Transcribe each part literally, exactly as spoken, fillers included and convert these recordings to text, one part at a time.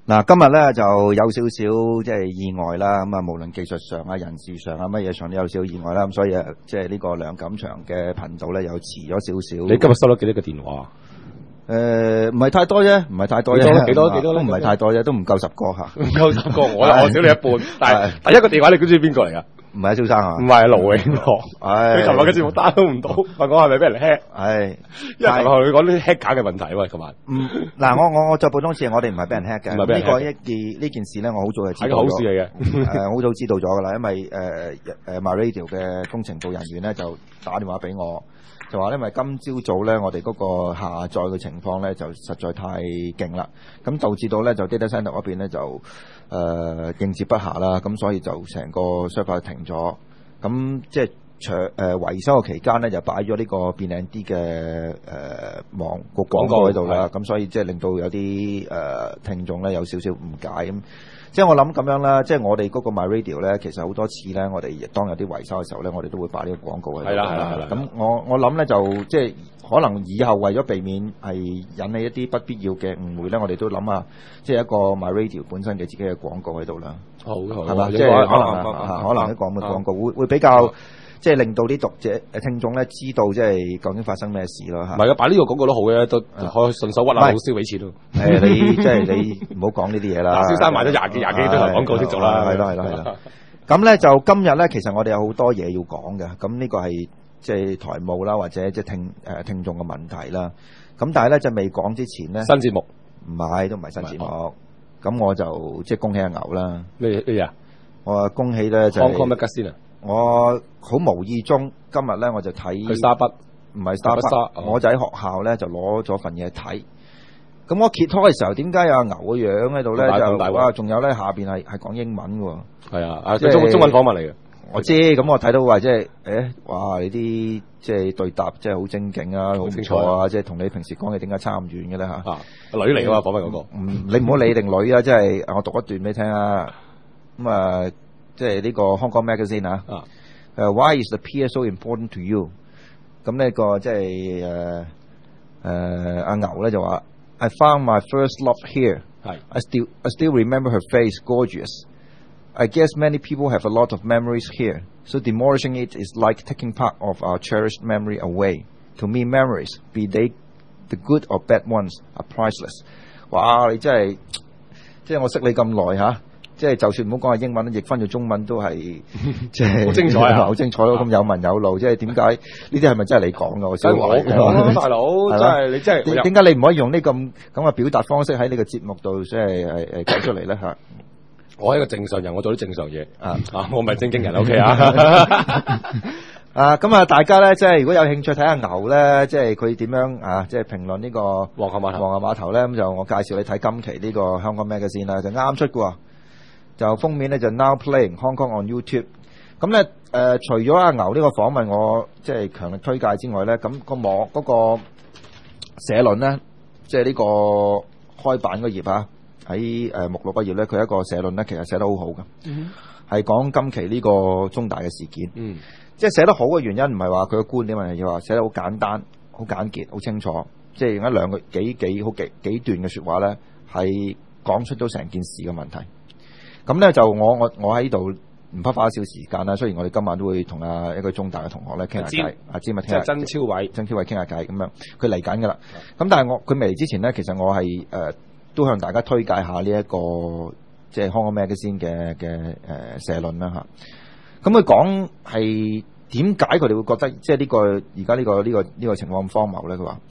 嗱，今日咧就有少少即係意外啦，咁啊無論技術上啊、人事上啊乜嘢上都有少少意外啦，咁所以啊，即係呢個梁錦祥嘅頻道咧又遲咗少少。 你今日收咗幾多個電話？ 誒，唔係太多啫，唔係太多啫， 幾多幾多咧？ 唔係太多啫，都唔夠十個吓， 唔夠十個，我我少你一半。但係第一個電話你估知邊個嚟噶？ 唔係阿蕭生啊？ 唔係盧永樂。 唉， 佢琴日嘅節目打都唔到，問我係咪俾人 hack？ 唉， 因為琴日佢講啲 hack 假嘅問題喂，琴日。 嗯，嗱，我我我再補充次，我哋唔係俾人 hack 嘅。 唔係俾人 hack 呢個一件呢件事咧，我好早就知道咗。 係個好事嚟嘅。 誒，好早知道咗噶啦，因為誒誒 MyRadio 嘅工程部人員咧就打電話俾我。就話因為今朝早咧，我哋嗰個下載嘅情況咧就實在太勁啦，咁導致到咧就 data center 嗰邊咧就誒、呃、應接不暇啦，咁所以就成個 server 停咗，咁即係長誒維修嘅期間咧就擺咗呢個變靚啲嘅誒網個廣告喺度啦，咁所以即係令到有啲誒、呃、聽眾咧有少少誤解咁。即係我諗咁樣啦，即係我哋嗰個 MyRadio 咧，其實好多次咧，我哋當有啲維修嘅時候咧，我哋都會擺呢個廣告喺度。 係啦係啦係啦。 咁我我諗咧就即係可能以後為咗避免係引起一啲不必要嘅誤會咧，我哋都諗下，即係一個 MyRadio 本身嘅自己嘅廣告喺度啦。 好，好， 係嘛？即係可能可能一個咁嘅廣告會會比較。即係令到啲讀者誒聽眾咧知道，即係究竟發生咩事咯嚇。 唔係嘅，擺呢個廣告都好嘅，都可以順手屈下老師俾錢咯。 誒，你即係你唔好講呢啲嘢啦。 先生買咗廿幾廿幾張廣告先做啦。 係咯係咯係咯。咁咧就今日咧，其實我哋有好多嘢要講嘅。咁呢個係即係台務啦，或者即係聽誒聽眾嘅問題啦。咁但係咧就未講之前咧， 新節目唔係都唔係新節目。咁我就即係恭喜阿牛啦。 咩咩啊？ 我話恭喜咧就。 Hong Kong Magazine啊！ 我好無意中今日咧我就睇去沙筆， 唔係沙筆，我就喺學校咧就攞咗份嘢睇。咁我揭開嘅時候，點解有阿牛嘅樣喺度咧？就哇，仲有咧下邊係係講英文嘅。係啊，啊中中文訪問嚟嘅。我知，咁我睇到話即係誒，哇！你啲即係對答即係好精警啊，好唔錯啊！即係同你平時講嘅點解差咁遠嘅咧嚇？啊， 女嚟嘅嘛訪問嗰個。 嗯，你唔好理定女啊，即係我讀一段俾你聽啊。咁啊。即係呢個 Hong Kong Magazine 啊，誒 Why is the P S O important to you？ 咁呢個即係誒誒阿牛咧就話 I found my first love here. I still I still remember her face, gorgeous. I guess many people have a lot of memories here, so demolishing it is like taking part of our cherished memory away. To me, memories, be they the good or bad ones, are priceless. 哇！你真係即係我識你咁耐嚇。即係就算唔好講係英文，譯翻做中文都係即係好精彩啊！好精彩咯，咁有文有路。即係點解呢啲係咪真係你講㗎？我小話講大佬，真係你真係點解你唔可以用呢咁咁嘅表達方式喺你個節目度即係誒誒講出嚟咧嚇？ 我係一個正常人，我做啲正常嘢啊啊！我唔係正經人 ，OK 啊？ 啊咁啊！大家咧即係如果有興趣睇下牛咧，即係佢點樣啊？即係評論呢個皇后碼頭， 皇后碼頭咧咁就我介紹你睇今期呢個香港 Magazine 啦，就啱出嘅喎。就封面咧就 Now Playing Hong Kong on YouTube。咁咧誒，除咗阿牛呢個訪問我即係強力推介之外咧，咁個網嗰個社論咧，即係呢個開版嗰頁啊，喺誒目錄嗰頁咧，佢一個社論咧，其實寫得好好嘅，係講今期呢個中大嘅事件。嗯，即係寫得好嘅原因唔係話佢嘅觀點，而係話寫得好簡單、好簡潔、好清楚，即係用一兩個幾幾好幾幾段嘅説話咧，係講出咗成件事嘅問題。咁咧就我我我喺度唔怕花少時間啦。雖然我哋今晚都會同啊一個中大嘅同學咧傾下偈，阿詹咪聽下， 曾超偉， 曾超偉傾下偈咁樣。佢嚟緊噶啦。咁但係我佢未嚟之前咧，其實我係誒、呃、都向大家推介下呢、這、一個即係 Hong Kong Magazine嘅嘅誒社論啦嚇。咁佢講係點解佢哋會覺得即係呢個而家呢個呢、這個呢、這個情況咁荒謬咧？佢話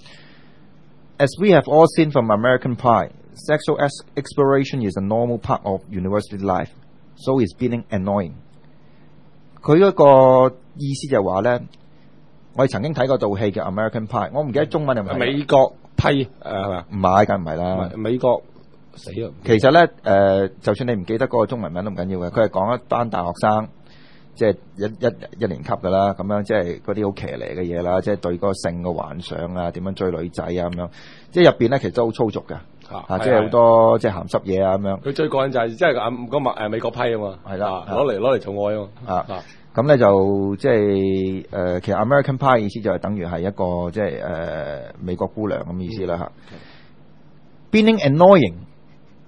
As we have all seen from American Pie。Sexual exploration is a normal part of university life, so it's being annoying. 佢嗰個意思就係話咧，我哋曾經睇過套戲嘅 American Pie， 我唔記得中文係咪美國批誒係嘛？ 唔係，梗唔係啦。 美國死啦！ 其實咧誒、呃，就算你唔記得嗰個中文名都唔緊要嘅，佢係講一班大學生，即係一一一年級㗎啦，咁樣即係嗰啲好騎呢嘅嘢啦，即係對嗰個性嘅幻想啊，點樣追女仔啊咁樣，即係入邊咧其實都好粗俗㗎。啊！即係好多即係鹹濕嘢啊咁樣。佢最過癮就係即係啊個麥誒美國批啊嘛，係啦，攞嚟攞嚟做愛啊嘛。 啊咁咧就即係誒，其實 American Pie 意思就係等於係一個即係誒美國姑娘咁意思啦嚇。Being annoying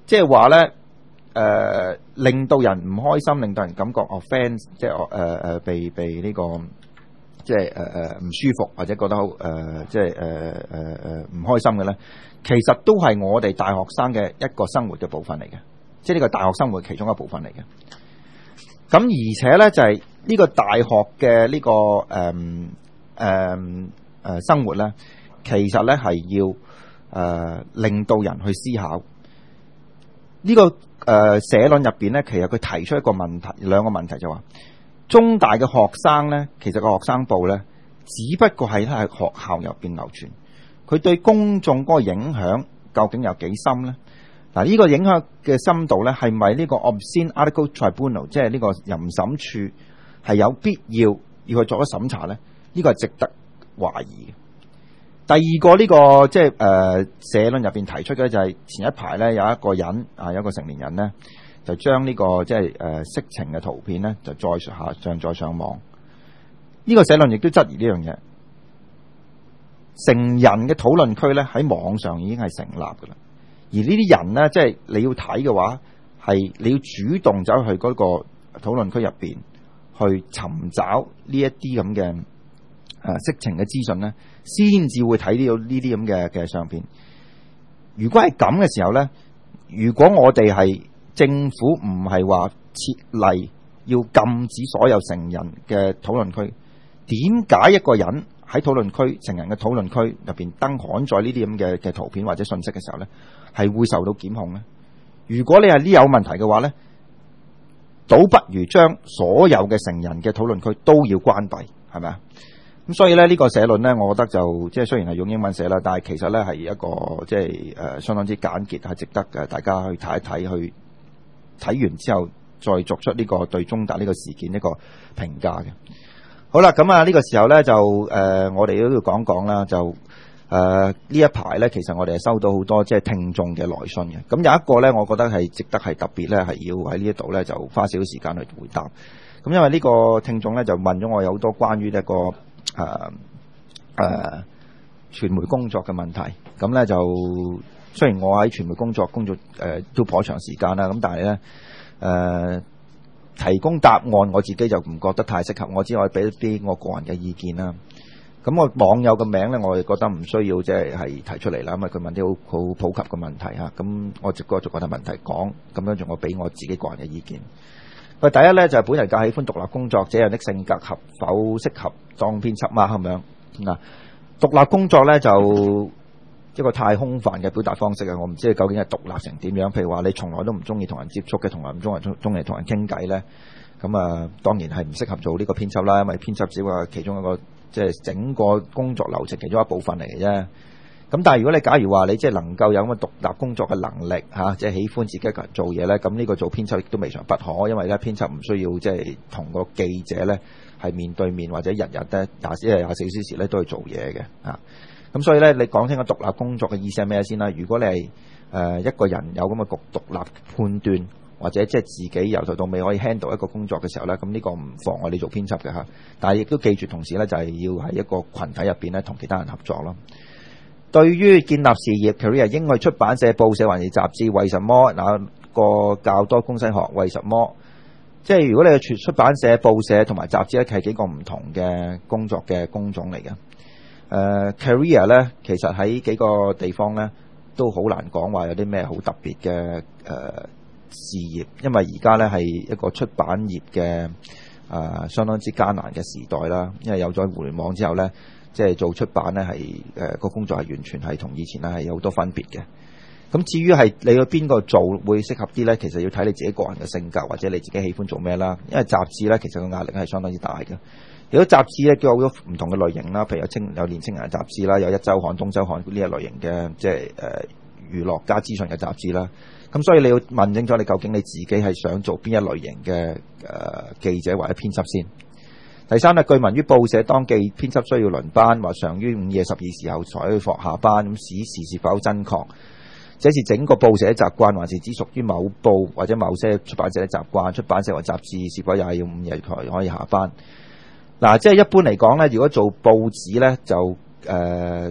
即係話咧誒，令到人唔開心，令到人感覺 offence，即係誒誒被被呢、這個即係誒誒唔舒服，或者覺得好誒、呃、即係誒誒誒唔開心嘅咧，其實都係我哋大學生嘅一個生活嘅部分嚟嘅，即係呢個大學生活其中一部分嚟嘅。咁而且咧就係、是、呢個大學嘅呢、這個誒誒誒生活咧，其實咧係要誒、呃、令到人去思考。呢、這個誒、呃、社論入邊咧，其實佢提出一個問題，兩個問題就話、是，中大嘅學生咧，其實個學生報咧，只不過係喺學校入邊流傳，佢對公眾嗰個影響究竟有幾深咧？嗱，呢個影響嘅深度咧，係咪呢個 Obscene Article Tribunal， 即係呢個淫審處係有必要要去作咗審查咧？呢、這個係值得懷疑嘅。第二個呢、這個即係誒社論入邊提出嘅就係前一排咧有一個人啊，有一個成年人咧就將呢、這個即係誒色情嘅圖片咧就再下上再上網。呢、這個社論亦都質疑呢樣嘢，成人嘅討論區咧喺網上已經係成立噶啦，而呢啲人咧即係你要睇嘅話，係你要主動走去嗰個討論區入邊去尋找呢一啲咁嘅誒色情嘅資訊咧，先至會睇到呢啲咁嘅嘅相片。如果係咁嘅時候咧，如果我哋係政府唔係話設例要禁止所有成人嘅討論區，點解一個人喺討論區成人嘅討論區入邊登刊載呢啲咁嘅嘅圖片或者信息嘅時候咧，係會受到檢控咧？如果你係呢有問題嘅話咧，倒不如將所有嘅成人嘅討論區都要關閉，係咪啊？咁所以咧呢個社論咧，我覺得就即係雖然係用英文寫啦，但係其實咧係一個即係誒相當之簡潔，係值得嘅大家去睇一睇，去睇完之後再作出呢個對中大呢個事件一個評價嘅。好啦，咁啊呢個時候咧就誒、呃、我哋都要講講啦，就誒呢、呃、一排咧其實我哋係收到好多即係聽眾嘅來信嘅。咁有一個咧，我覺得係值得係特別咧，係要喺呢一度咧就花少少時間去回答。咁因為呢個聽眾咧就問咗我有好多關於一個誒誒傳媒工作嘅問題，咁咧就雖然我喺傳媒工作工作誒、呃、都頗長時間啦，咁但係咧誒提供答案我自己就唔覺得太適合，我只可以俾一啲我個人嘅意見啦。咁我網友嘅名咧，我亦覺得唔需要即係係提出嚟啦，因為佢問啲好好普及嘅問題嚇，咁我逐個逐個問題講，咁樣仲我俾我自己個人嘅意見。喂，第一咧就係、是、本人較喜歡獨立工作，這樣的性格合否適合當編輯嘛？咁樣嗱，獨立工作咧就一個太空泛嘅表達方式啊！我唔知你究竟係獨立成點樣。譬如話你從來都唔中意同人接觸嘅，從來唔中意中意同人傾偈咧，咁啊當然係唔適合做呢個編輯啦。因為編輯只不過係其中一個即係、就是、整個工作流程其中一部分嚟嘅啫。咁但係如果你假如話你即係能夠有咁嘅獨立工作嘅能力嚇，即係喜歡自己一個人做嘢咧，咁呢個做編輯亦都未嘗不可，因為咧編輯唔需要即係同個記者咧係面對面或者日日咧廿四廿四小時咧都去做嘢嘅嚇。咁所以咧，你講清個獨立工作嘅意思係咩先啦？如果你係誒一個人有咁嘅獨獨立判斷，或者即係自己由頭到尾可以 handle 一個工作嘅時候咧，咁呢個唔妨礙你做編輯嘅嚇。但係亦都記住，同時咧就係要喺一個群體入邊咧同其他人合作咯。對於建立事業 career 應去出版社、報社還是雜誌，為什麼那個較多公西學？為什麼？即係如果你去出版社、報社同埋雜誌咧，係幾個唔同嘅工作嘅工種嚟嘅。誒、uh, career 咧，其實喺幾個地方咧都好難講話有啲咩好特別嘅誒、uh, 事業，因為而家咧係一個出版業嘅誒、uh, 相當之艱難嘅時代啦。因為有咗互聯網之後咧。即係做出版咧，係誒個工作係完全係同以前咧係有好多分別嘅。咁至於係你去邊個做會適合啲咧，其實要睇你自己個人嘅性格或者你自己喜歡做咩啦。因為雜誌咧其實個壓力係相當之大嘅。如果雜誌咧都有好多唔同嘅類型啦，譬如有青有年青人嘅雜誌啦，有一週刊、東週刊呢一類型嘅即係誒娛樂加資訊嘅雜誌啦。咁所以你要問清楚你究竟你自己係想做邊一類型嘅誒、呃、記者或者編輯先。第三咧，據聞於報社當記編輯需要輪班，或常於午夜十二時後才去放下班，咁此事是否真確？這是整個報社嘅習慣，還是只屬於某報或者某些出版社嘅習慣？出版社或雜誌是否又係要午夜才可以下班？嗱、啊，即係一般嚟講咧，如果做報紙咧，就誒、呃、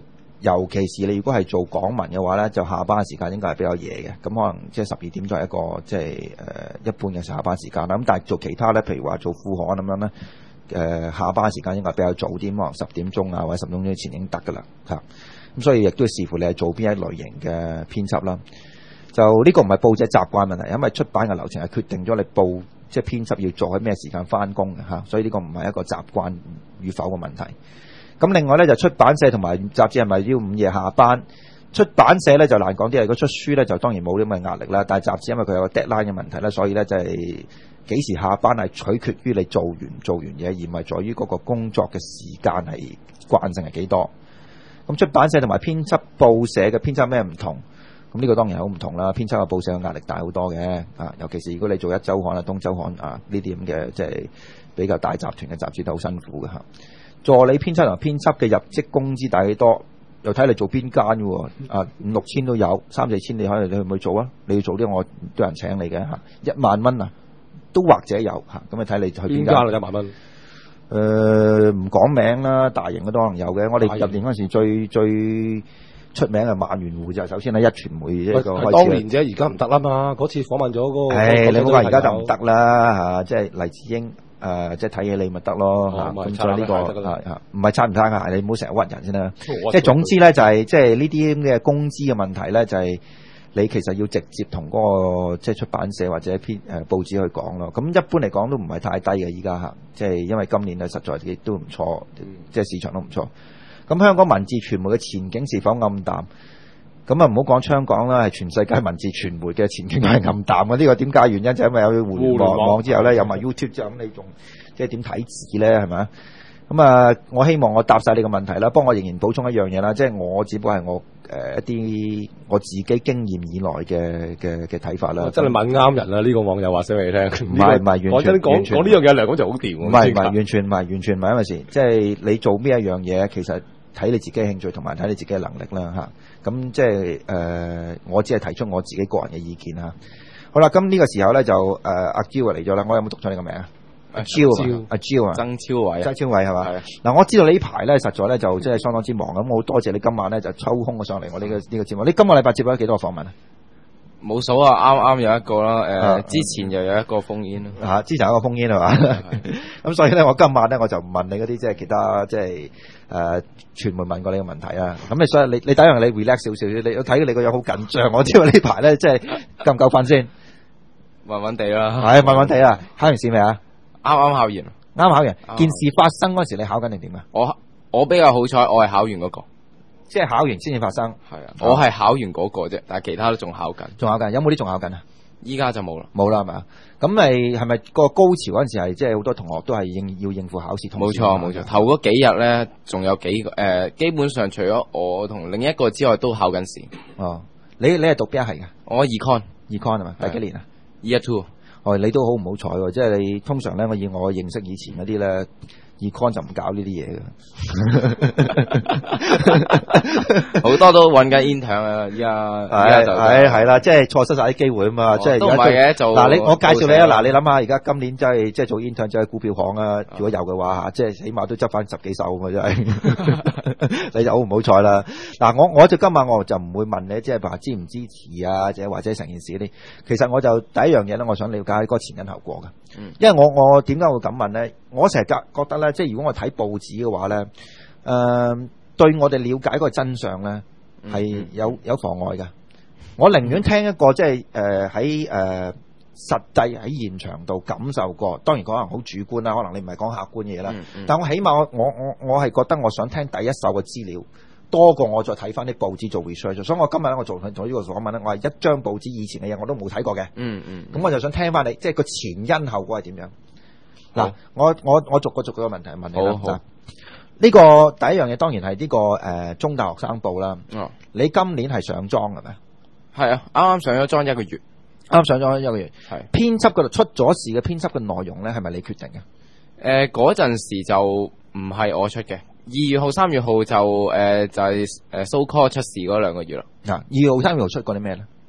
尤其是你如果係做港聞嘅話咧，就下班時間應該係比較夜嘅，咁可能即係十二點就係一個即係誒一般嘅下班時間啦。咁但係做其他咧，譬如話做副刊咁樣咧，誒、呃、下班時間應該係比較早啲，可能十點鐘啊或者十點鐘之前已經得㗎啦嚇。咁所以亦都視乎你係做邊一類型嘅編輯啦。就呢、這個唔係報者習慣問題，因為出版嘅流程係決定咗你報即係編輯要做喺咩時間翻工嘅嚇，所以呢個唔係一個習慣與否嘅問題。咁另外咧就出版社同埋雜誌係咪要午夜下班？出版社咧就難講啲，如果出書咧就當然冇啲咁嘅壓力啦。但係雜誌因為佢有個 deadline 嘅問題咧，所以咧就係幾時下班係取決於你做完做完嘢，而唔係在於嗰個工作嘅時間係慣性係幾多。咁出版社同埋編輯報社嘅編輯咩唔同？咁呢個當然係好唔同啦。編輯嘅報社嘅壓力大好多嘅啊，尤其是如果你做一週刊啊、東週刊啊呢啲咁嘅即係比較大集團嘅雜誌都好辛苦嘅嚇。助理編輯同編輯嘅入職工資大幾多？又睇你做邊間嘅喎，啊五六千都有，三四千你可以你去唔去做啊？你要做啲我都有人請你嘅嚇，一萬蚊啊都或者有嚇，咁你睇你去邊間一萬蚊？ 誒唔講名啦，大型嘅都可能有嘅。我哋入年嗰陣時最最出名嘅萬元戶就首先喺一傳媒一個開始。 當年啫，而家唔得啦嘛。嗰次訪問咗嗰個， 誒你唔好話而家就唔得啦嚇，即係黎智英。誒、呃，即係睇嘢你咪得咯嚇，咁所以呢個係嚇，唔係差唔差㗎，你唔好成日屈人先啦。即係總之咧，就係即係呢啲咁嘅工資嘅問題咧，就係、是、你其實要直接同嗰、那個即係出版社或者編誒、呃、報紙去講咯。咁一般嚟講都唔係太低嘅依家嚇，即係因為今年咧實在亦都唔錯，即係市場都唔錯。咁香港文字傳媒嘅前景是否暗淡？咁啊唔好講香港啦，係全世界文字傳媒嘅前景係暗淡嘅。呢個點解原因就係因為有互聯網網之後咧，有埋 YouTube 之後，咁你仲即係點睇字咧？係咪？咁啊，我希望我答晒你個問題啦。不過我仍然補充一樣嘢啦，即係我只不過係我誒、呃、一啲我自己經驗以來嘅嘅嘅睇法啦。 真係問啱人啦！呢、這個網友話聲俾你聽， 唔係唔係完全講真講講呢樣嘢嚟講就好掂。 唔係唔係完全唔係完全唔係因為事，即係你做咩一樣嘢，其實睇你自己興趣同埋睇你自己嘅能力啦嚇。咁即係誒，我只係提出我自己個人嘅意見嚇。好啦，咁呢個時候咧就誒阿嬌嚟咗啦，我有冇讀錯你個名啊？阿嬌，阿嬌啊， 曾超偉， 曾超偉係嘛？嗱，我知道呢排咧實在咧就即係相當之忙咁，我好多謝你今晚咧就抽空咗上嚟我呢個呢個節目。你今個禮拜接咗幾多個訪問啊？ 冇數啊，啱啱有一個啦，誒、呃，之前又有一個烽煙咯， 嚇、啊，之前有一個烽煙係嘛？咁所以咧，我今晚咧我就唔問你嗰啲即係其他即係誒傳媒問過你嘅問題啊。咁你所以你你第一樣你 relax 少少，你我睇你個樣好緊張，我知道呢排咧即係夠唔夠瞓先？ 穩穩地啦， 係穩穩地啊！考完試未啊？ 啱啱考完，啱考完。件事發生嗰時你考緊定點啊？ 我我比較好彩，我係考完嗰、那個。 即係考完先至發生， 係啊，我係考完嗰個啫，但係其他都仲考緊， 仲考緊，有冇啲仲考緊啊？ 依家就冇啦， 冇啦係咪？咁咪係咪個高潮嗰陣時係即係好多同學都係應要應付考試？ 冇錯冇錯，頭嗰幾日咧，仲有幾個誒、呃，基本上除咗我同另一個之外，都考緊試。 哦，你你係讀邊一系㗎？ 我 econ，econ 係嘛？第幾年啊 ？Year two。 哦，你都好唔好彩喎！即係你通常咧，我以我認識以前嗰啲咧。Econ 就唔搞呢啲嘢嘅， 好多都揾緊 intern 啊！依家係係係啦，即係錯失晒啲機會啊嘛！即係都唔係嘅做嗱，你我介紹你啊！嗱，你諗下而家今年真係即係做 intern 就係股票行啊！如果有嘅話嚇，即係起碼都執翻十幾手咁啊！真係你就好唔好彩啦！嗱，我我就今晚我就唔會問你，即係話支唔支持啊，或者或者成件事嗰啲。其實我就第一樣嘢咧，我想了解嗰個前因後果嘅，因為我我點解會咁問咧？我成日覺覺得咧。即係如果我睇報紙嘅話咧，誒、呃、對我哋了解嗰個真相咧係有有妨礙嘅。我寧願聽一個即係誒喺誒實際喺現場度感受過，當然可能好主觀啦，可能你唔係講客觀嘢啦。嗯嗯、但我起碼我我我我係覺得我想聽第一手嘅資料多過我再睇翻啲報紙做 research。所以我今日咧我做做呢個訪問咧，我係一張報紙以前嘅嘢我都冇睇過嘅。嗯嗯。咁、嗯、我就想聽翻你，即係個前因後果係點樣？嗱，我我我逐個逐個問題問你啦。呢、這個第一樣嘢當然係呢、這個誒、呃、中大學生報啦。哦，你今年係上莊係咪？係啊，啱啱上咗莊一個月， 啱啱上咗一個月。係編輯嗰度出咗事嘅編輯嘅內容咧，係咪你決定嘅？誒、 呃，嗰陣時就唔係我出嘅。二月號、三月號就誒、呃、就係誒 so call 出事嗰兩個月啦。 嗱，二月號、三月號出過啲咩咧？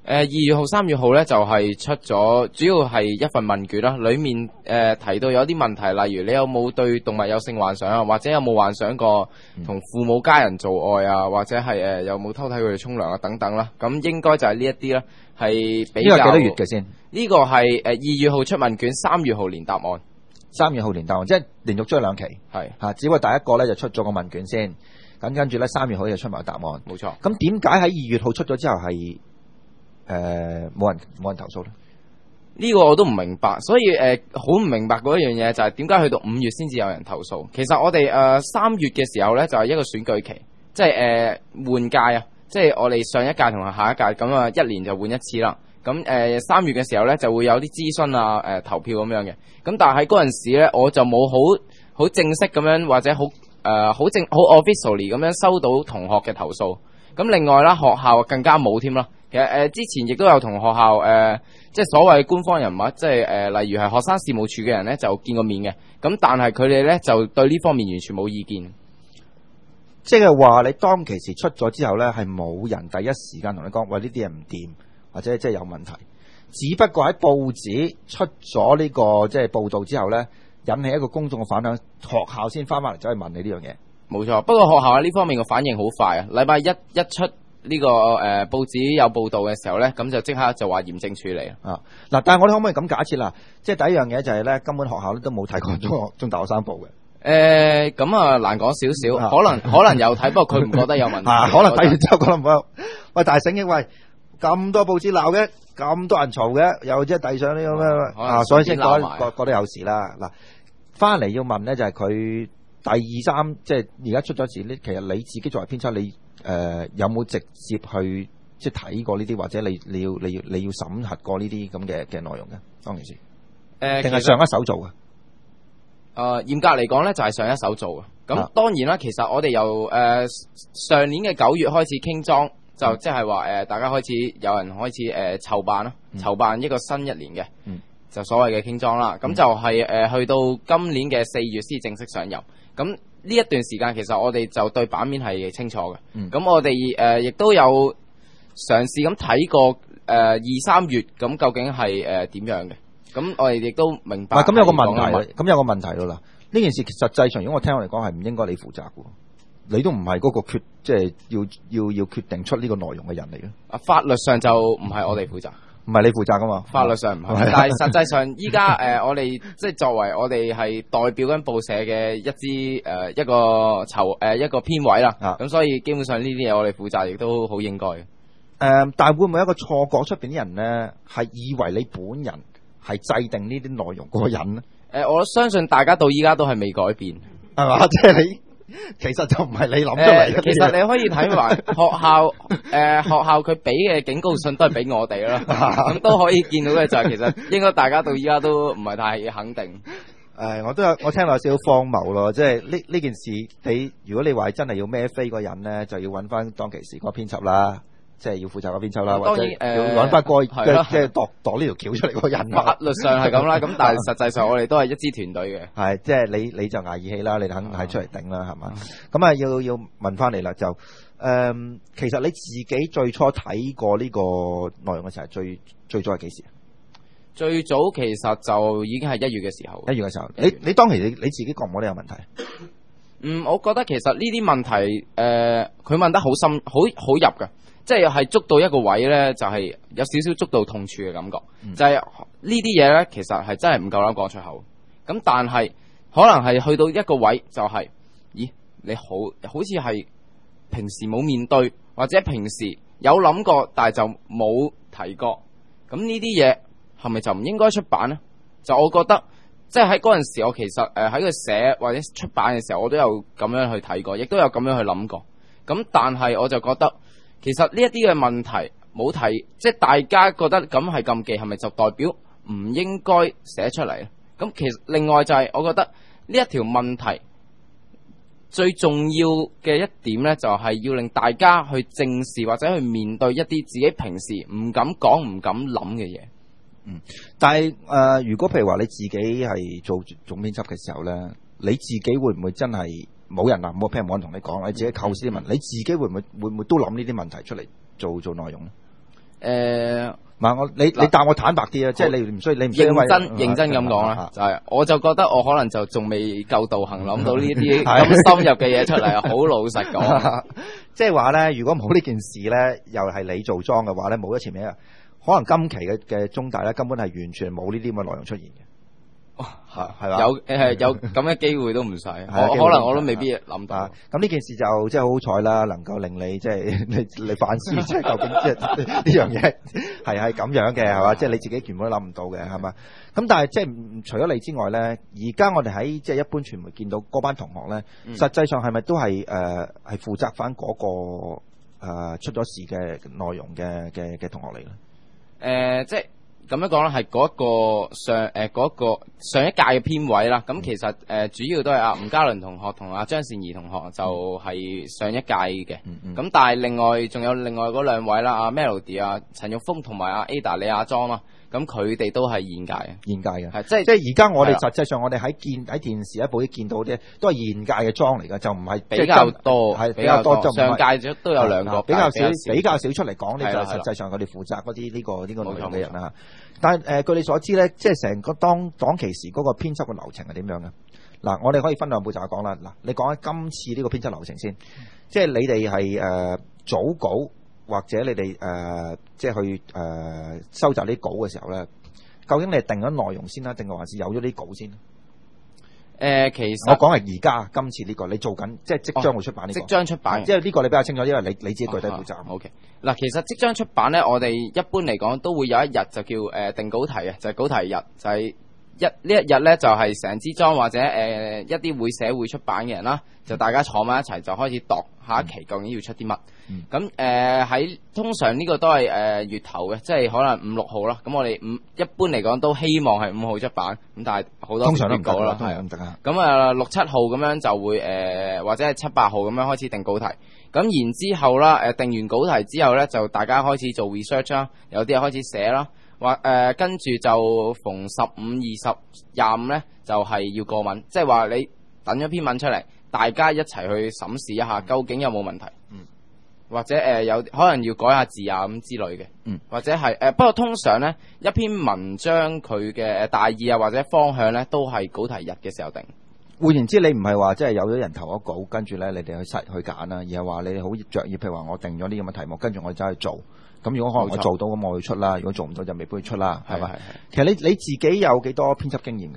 誒二月號、三月號咧就係、是、出咗，主要係一份問卷啦。裡面誒、呃、提到有啲問題，例如你有冇對動物有性幻想啊，或者有冇幻想過同父母家人做愛啊，或者係誒、呃、有冇偷睇佢哋沖涼啊等等啦。咁應該就係呢一啲啦，係比較。呢個幾多月嘅先？呢個係誒二月號出問卷，三月號連答案。 三月號連答案，即係連續出咗兩期。係嚇，只不過第一個咧就出咗個問卷先，咁跟住咧三月號就出埋答案。 冇錯。咁點解喺二月號出咗之後係？誒、呃，冇人冇人投訴咧？ 呢個我都唔明白，所以誒好唔明白嗰一樣嘢就係點解去到五月先至有人投訴？其實我哋誒三月嘅時候咧就係、是、一個選舉期，即係誒換屆啊，即係我哋上一屆同下一屆咁啊，一年就換一次啦。咁誒三月嘅時候咧就會有啲諮詢啊、誒、呃、投票咁樣嘅。咁但係喺嗰陣時咧，我就冇好好正式咁樣或者好誒好正好 officially 咁樣收到同學嘅投訴。咁另外啦，學校更加冇添啦。其實誒、呃、之前亦都有同學校誒、呃，即係所謂官方人物，即係誒、呃、例如係學生事務處嘅人咧，就見過面嘅。咁但係佢哋咧就對呢方面完全冇意見。 即係話你當其時出咗之後咧，係冇人第一時間同你講，喂，呢啲嘢唔掂，或者即係有問題。只不過喺報紙出咗呢、這個即係報導之後咧，引起一個公眾嘅反響，學校先翻返嚟走去問你呢樣嘢。 冇錯，不過學校喺呢方面嘅反應好快啊！禮拜一一出呢、這個誒、呃、報紙有報導嘅時候咧，咁就即刻就話嚴正處理啊！ 嗱，但係我哋可唔可以咁假設啦？即係第一樣嘢就係咧，根本學校咧都冇睇過中學中大學生報嘅。 誒咁啊難講少少，可能可能有睇，不過佢唔覺得有問題。 啊，可能睇完之後覺得唔好。喂，大醒嘅喂，咁多報紙鬧嘅，咁多人嘈嘅，又即係遞上呢個咩啊？所以先覺得覺得有事啦。嗱，翻嚟要問咧，就係佢。第二三即係而家出咗字呢，其實你自己作為編輯，你誒、呃、有冇直接去即係睇過呢啲，或者你你要你要你要審核過呢啲咁嘅嘅內容嘅？當其時誒，定係上一手做嘅？誒、 呃，嚴格嚟講咧，就係上一手做嘅。咁當然啦，其實我哋由誒、呃、上年嘅九月開始傾莊，就即係話誒大家開始有人開始誒、呃、籌辦啦，籌辦一個新一年嘅，嗯、就所謂嘅傾莊啦。咁、嗯、就係、是、誒、呃、去到今年嘅四月先正式上任。咁呢一段時間，其實我哋就對版面係清楚嘅。咁、嗯、我哋誒亦都有嘗試咁睇過誒二三月咁究竟係誒點樣嘅。咁我哋亦都明白。咁有個問題，咁有個問題咯啦。呢件事實際上，如果我聽我嚟講，係唔應該你負責嘅。你都唔係嗰個決，即係要要要決定出呢個內容嘅人嚟嘅。啊，法律上就唔係我哋負責。唔係你負責噶嘛？法律上唔係，但係實際上依家誒，我哋即係作為我哋係代表緊報社嘅一支誒、呃、一個籌誒、呃、一個編委啦。咁、啊、所以基本上呢啲嘢我哋負責，亦都好應該嘅。誒、呃，但係會唔會一個錯覺出邊啲人咧，係以為你本人係制定呢啲內容嗰個人咧？誒、呃，我相信大家到依家都係未改變，係嘛？即係你。其實就唔係你諗出嚟嘅、呃。其實你可以睇埋學校，誒、呃，學校佢俾嘅警告信都係俾我哋啦，咁都可以見到嘅就係，其實應該大家到依家都唔係太肯定。誒、呃，我都有，我聽落有少少荒謬咯，即係呢呢件事，你如果你話真係要孭飛嗰人咧，就要揾翻當其時嗰個編輯啦。即係要負責個編輯啦，或者要揾翻個即係度度呢條橋出嚟個人。法律上係咁啦，咁但係實際上我哋都係一支團隊嘅。係，即係你你就捱義氣啦，你肯係出嚟頂啦，係嘛？咁啊，要要問翻你啦，就誒、嗯，其實你自己最初睇過呢個內容嘅時候，最最早係幾時？最早其實就已經係一月嘅時候。一月嘅時候，你你當時你你自己覺唔覺得有問題？嗯，我覺得其實呢啲問題誒，佢、呃、問得好深，好好入㗎。即係係捉到一個位咧，就係、是、有少少捉到痛處嘅感覺。嗯、就係呢啲嘢咧，其實係真係唔夠膽講出口。咁但係可能係去到一個位，就係、是，咦，你好好似係平時冇面對，或者平時有諗過，但係就冇提過。咁呢啲嘢係咪就唔應該出版呢？就我覺得，即係喺嗰陣時，我其實誒喺佢寫或者出版嘅時候，我都有咁樣去睇過，亦都有咁樣去諗過。咁但係我就覺得。其實呢一啲嘅問題冇提，即係大家覺得咁係禁忌，係咪就代表唔應該寫出嚟咧？咁其實另外就係我覺得呢一條問題最重要嘅一點咧，就係要令大家去正視或者去面對一啲自己平時唔敢講、唔敢諗嘅嘢。嗯，但係誒、呃，如果譬如話你自己係做總編輯嘅時候咧，你自己會唔會真係？冇人啊，冇譬如冇人同你講，你自己構思啲問題，你自己會唔會會唔會都諗呢啲問題出嚟做做內容咧？誒、 誒。 唔係我你你答我坦白啲啊，即係你唔需要你唔需要認真認真咁講啦，就係我就覺得我可能就仲未夠道行諗到呢啲咁深入嘅嘢出嚟啊，好老實講， 即係話咧，如果冇呢件事咧，又係你做莊嘅話咧，冇咗前面啊，可能今期嘅嘅中大咧根本係完全冇呢啲咁嘅內容出現嘅。 哦，係係嘛？有誒有咁嘅機會都唔使，我可能我都未必諗到。 咁呢件事就即係好彩啦，能夠令你即係你你反思，即係究竟即係呢樣嘢係係咁樣嘅係嘛？即係你自己原本都諗唔到嘅係嘛？咁但係即係除咗你之外咧，而家我哋喺即係一般傳媒見到嗰班同學咧，實際上係咪都係誒係負責翻嗰個誒出咗事嘅內容嘅嘅嘅同學嚟咧？ 誒，即係。咁樣講啦，係嗰一個上誒嗰、呃、個上一屆嘅編委啦。咁其實誒、呃、主要都係阿吳嘉倫同學同阿張善儀同學就係上一屆嘅。咁、嗯嗯、但係另外仲有另外嗰兩位啦，阿 Melody 啊、陳玉峰同埋阿 Ada 李亞莊啦。咁佢哋都係現屆嘅， 現屆嘅， 係即係即係而家我哋實際上我哋喺見喺電視一部啲見到啲都係現屆嘅莊嚟㗎，就唔係比較多， 係比較多。就上屆都有兩個， 比較少比較少出嚟講呢，就實際上佢哋負責嗰啲呢個呢、呢個內容嘅人啦。但係誒、呃、據你所知咧，即係成個當當其時嗰個編輯嘅流程係點樣嘅？嗱，我哋可以分兩步驟講啦。嗱，你講緊今次呢個編輯流程先，即係你哋係誒組稿。或者你哋誒、呃、即係去誒、呃、收集啲稿嘅時候咧，究竟你係定咗內容先啦，定係還是有咗啲稿先？誒、 呃，其實我講係而家今次呢、這個你做緊，即係即將會出版呢、這個。 即將出版， 即係呢個你比較清楚，因為你你自己具體負責。 O K，嗱，其實即將出版咧，我哋一般嚟講都會有一日就叫誒、呃、定稿題啊，就係、是、稿題日，就係、是。一呢一日咧就係成支莊或者誒、呃、一啲會社會出版嘅人啦，就大家坐埋一齊就開始度下一期究竟要出啲乜。咁誒喺通常呢個都係誒、呃、月頭嘅，即係可能五六號啦。咁我哋五一般嚟講都希望係五號出版，咁但係好多通常都唔稿啦， 係唔得啊。 咁啊六七號咁樣就會誒、呃、或者係七八號咁樣開始定稿題。咁然之後啦，誒、呃、定完稿題之後咧，就大家開始做 research 啦，有啲人開始寫啦。或誒跟住就逢十五、二十、廿五咧，就係、是、要過文，即係話你等咗篇文出嚟，大家一齊去審視一下，究竟有冇問題，嗯、或者誒、呃、有可能要改下字啊咁之類嘅，嗯、或者係誒、呃、不過通常咧一篇文章佢嘅大意啊或者方向咧都係稿題日嘅時候定。 換言之，你唔係話即係有咗人投咗稿，跟住咧你哋去篩去揀啦，而係話你好着意，譬如話我定咗啲咁嘅題目，跟住我走去做。咁如果可能我做到咁我會出啦，如果做唔到就未必會出啦，係咪？其實你你自己有幾多編輯經驗嘅？誒、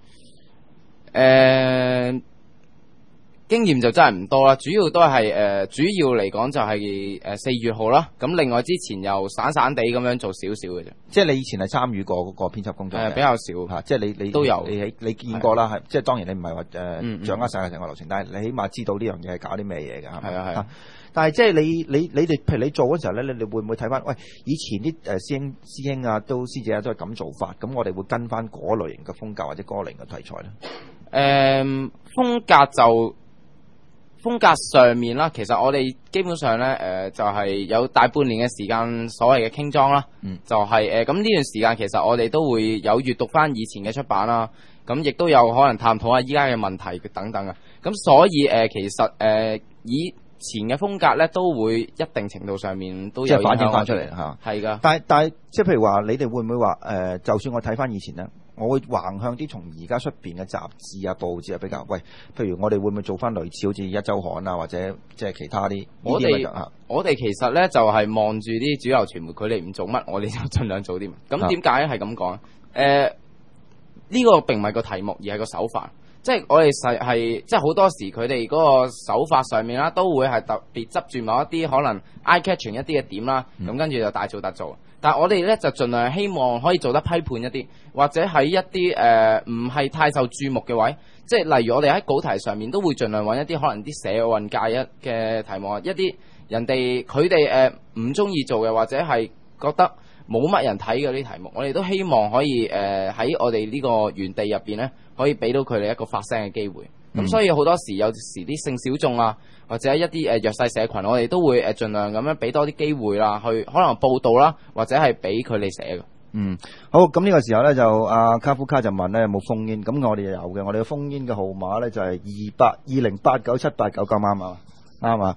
呃，經驗就真係唔多啦，主要都係誒、呃，主要嚟講就係誒四月號啦。咁另外之前又散散地咁樣做少少嘅啫。即係你以前係參與過嗰個編輯工作嘅？ 誒、呃，比較少嚇，即係你你都有， 你你見過啦，係即係當然你唔係話誒掌握晒成個流程，嗯嗯但係你起碼知道呢樣嘢係搞啲咩嘢㗎，係咪？ 係啊係啊。 但係即係你你你哋，譬如你做嗰時候咧，你哋會唔會睇翻？喂，以前啲誒師兄師兄啊，都師姐啊，都係咁做法，咁我哋會跟翻嗰類型嘅風格或者嗰類型嘅題材咧？誒、 嗯，風格就風格上面啦，其實我哋基本上咧誒、呃，就係、是、有大半年嘅時間所謂嘅傾莊啦，嗯、就係誒咁呢段時間其實我哋都會有閱讀翻以前嘅出版啦，咁亦都有可能探討下依家嘅問題等等啊，咁所以誒、呃、其實誒、呃、以前嘅風格咧，都會一定程度上面都有反映翻出嚟嚇， 係噶。 但係但係，即係譬如話，你哋會唔會話誒、呃？就算我睇翻以前咧，我會橫向啲從而家出邊嘅雜誌啊、報紙啊比較。喂，譬如我哋會唔會做翻類似好似一週刊啊，或者即係其他啲？ 我哋我哋其實咧就係望住啲主流傳媒，佢哋唔做乜，我哋就盡量做啲。咁點解係咁講？誒、呃，呢、呢個並唔係個題目，而係個手法。即係我哋實係，即係好多時佢哋嗰個手法上面啦，都會係特別執住某一啲可能 eye catching 一啲嘅點啦，咁、嗯、跟住就大做特做。但係我哋咧就盡量希望可以做得批判一啲，或者喺一啲誒唔係太受注目嘅位，即係例如我哋喺稿題上面都會盡量揾一啲可能啲社運界一嘅題目，一啲人哋佢哋誒唔中意做嘅，或者係覺得冇乜人睇嘅啲題目，我哋都希望可以誒喺、呃、我哋呢個原地入邊咧，可以俾到佢哋一個發聲嘅機會。咁、嗯、所以好多時有時啲性小眾啊，或者一啲誒、呃、弱勢社群，我哋都會誒盡量咁樣俾多啲機會啦，去可能報道啦，或者係俾佢哋寫嘅。嗯，好，咁呢個時候咧就阿、啊、卡夫卡就問咧有冇烽煙，咁我哋有嘅，我哋嘅烽煙嘅號碼咧就係二八二零八九七八九，咁啱啊，啱啊。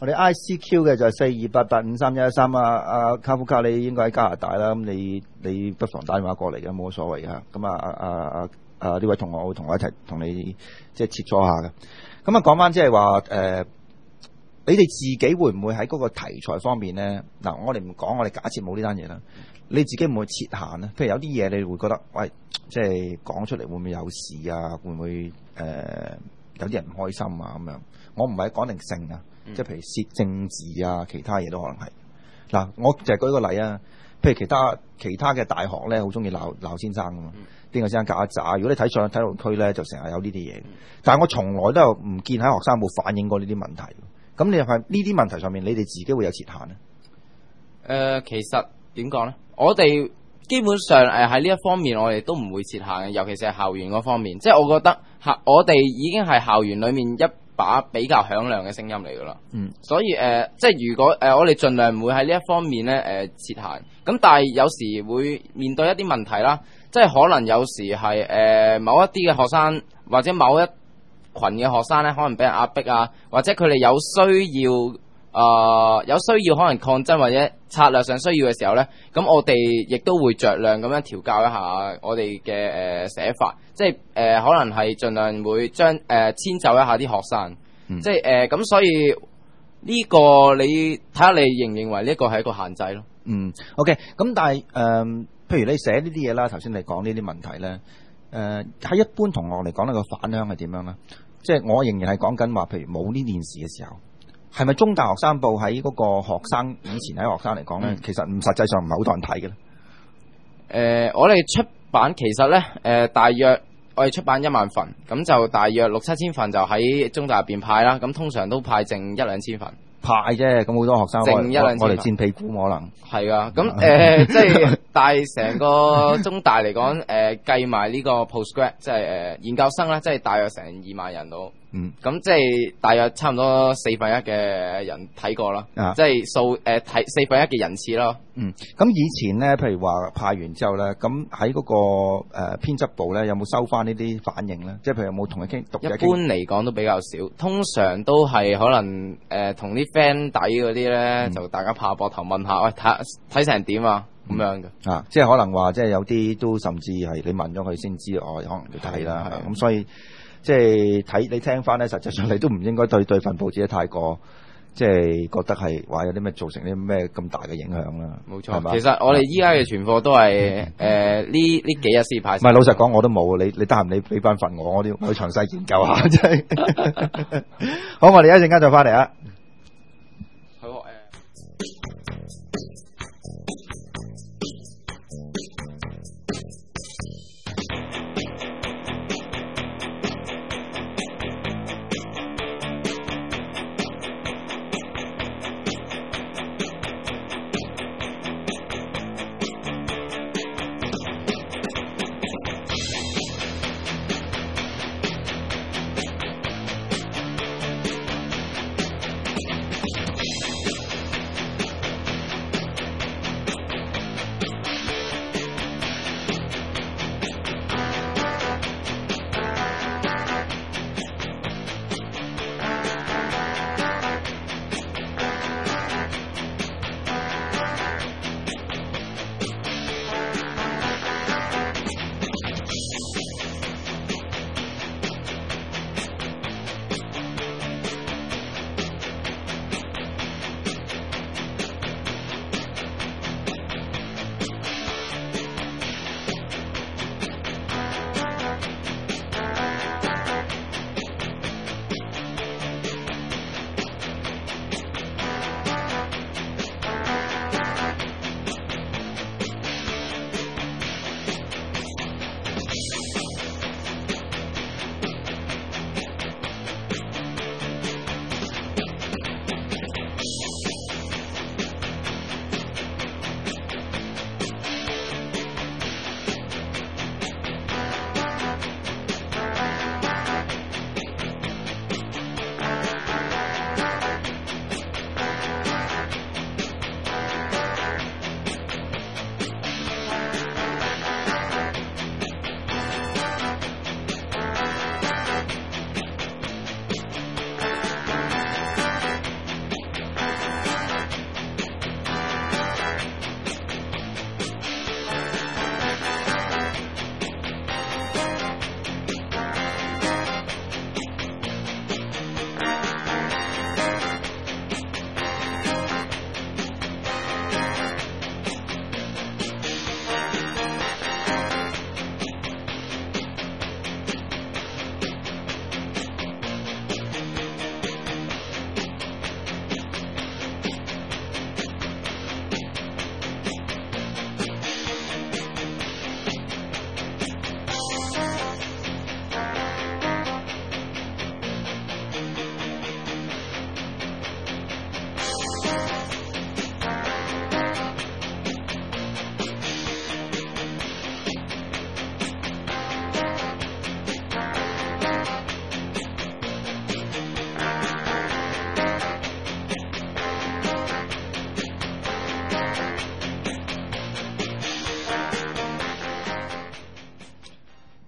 我哋 I C Q 嘅就係四二八八五三一一三啊，阿卡夫卡你應該喺加拿大啦，咁你你不妨打電話過嚟嘅，冇乜所謂嚇。咁啊啊啊啊呢位同學會同我一齊同你即係切磋下嘅。咁啊講翻即係話誒，你哋自己會唔會喺嗰個題材方面咧？嗱，我哋唔講，我哋假設冇呢單嘢啦。你自己會唔會設限咧？譬如有啲嘢你會覺得，喂，即係講出嚟會唔會有事啊？會唔會誒、呃、有啲人唔開心啊？咁樣，我唔係講定性啊。即係譬如涉政治啊，其他嘢都可能係。嗱，我就係舉個例啊。譬如其他其他嘅大學咧，好中意鬧鬧先生噶嘛。邊個先生搞一渣？如果你睇上體育區咧，就成日有呢啲嘢。但係我從來都有唔見喺學生冇反映過呢啲問題。咁你係呢啲問題上面，你哋自己會有設限咧？誒、 呃，其實點講咧？我哋基本上誒喺呢一方面，我哋都唔會設限嘅，尤其是係校園嗰方面。即係我覺得校，我哋已經係校園裏面一把比較響亮嘅聲音嚟噶啦，嗯，所以誒、呃，即係如果誒、呃，我哋盡量唔會喺呢一方面咧誒設限，咁但係有時會面對一啲問題啦，即係可能有時係誒、呃、某一啲嘅學生或者某一群嘅學生咧，可能俾人壓迫啊，或者佢哋有需要。誒、呃、有需要可能抗爭或者策略上需要嘅時候咧，咁我哋亦都會着量咁樣調教一下我哋嘅誒寫法，即係誒、呃、可能係盡量會將誒、呃、遷就一下啲學生，嗯、即係誒咁所以呢個你睇下你認唔認為呢個係一個限制咯？ 嗯 ，OK，咁但係誒、呃，譬如你寫呢啲嘢啦，頭先你講呢啲問題咧，誒、呃、喺一般同學嚟講，呢個反響係點樣咧？即係我仍然係講緊話，譬如冇呢件事嘅時候。係咪中大學生報喺嗰個學生以前喺學生嚟講咧，嗯、其實唔實際上唔係好多人睇嘅咧。誒、 呃，我哋出版其實咧，誒、呃、大約我哋出版一萬份，咁就大約六七千份就喺中大入邊派啦。咁通常都派剩一兩千份。派啫，咁好多學生剩一兩千份，我哋佔屁股可能。係啊，咁誒、呃、即係但係成個中大嚟講，誒、呃、計埋呢個 postgrad 即係誒、呃、研究生啦，即係大約成二萬人到。嗯，咁即係大約差唔多四分一嘅人睇過啦，啊、即係數誒睇四分一嘅人次咯。嗯，咁以前咧，譬如話派完之後咧，咁喺嗰個誒、呃、編輯部咧，有冇收翻呢啲反應咧？即係譬如有冇同佢傾讀者傾？一般嚟講都比較少，通常都係可能誒同啲 friend 底嗰啲咧，嗯、就大家拍下膊頭問下，喂睇睇成點啊咁樣嘅。啊，即係可能話即係有啲都甚至係你問咗佢先知，哦，可能要睇啦，係咁所以。即係睇你聽翻咧，實際上你都唔應該對對份報紙太過，即係覺得係話有啲咩造成啲咩咁大嘅影響啦。冇錯，係嘛？其實我哋依家嘅存貨都係誒呢呢幾日先派。唔係老實講，我都冇。你你得閒你俾翻份我，我都我詳細研究下。真係好，我哋一陣間再翻嚟啊。好誒。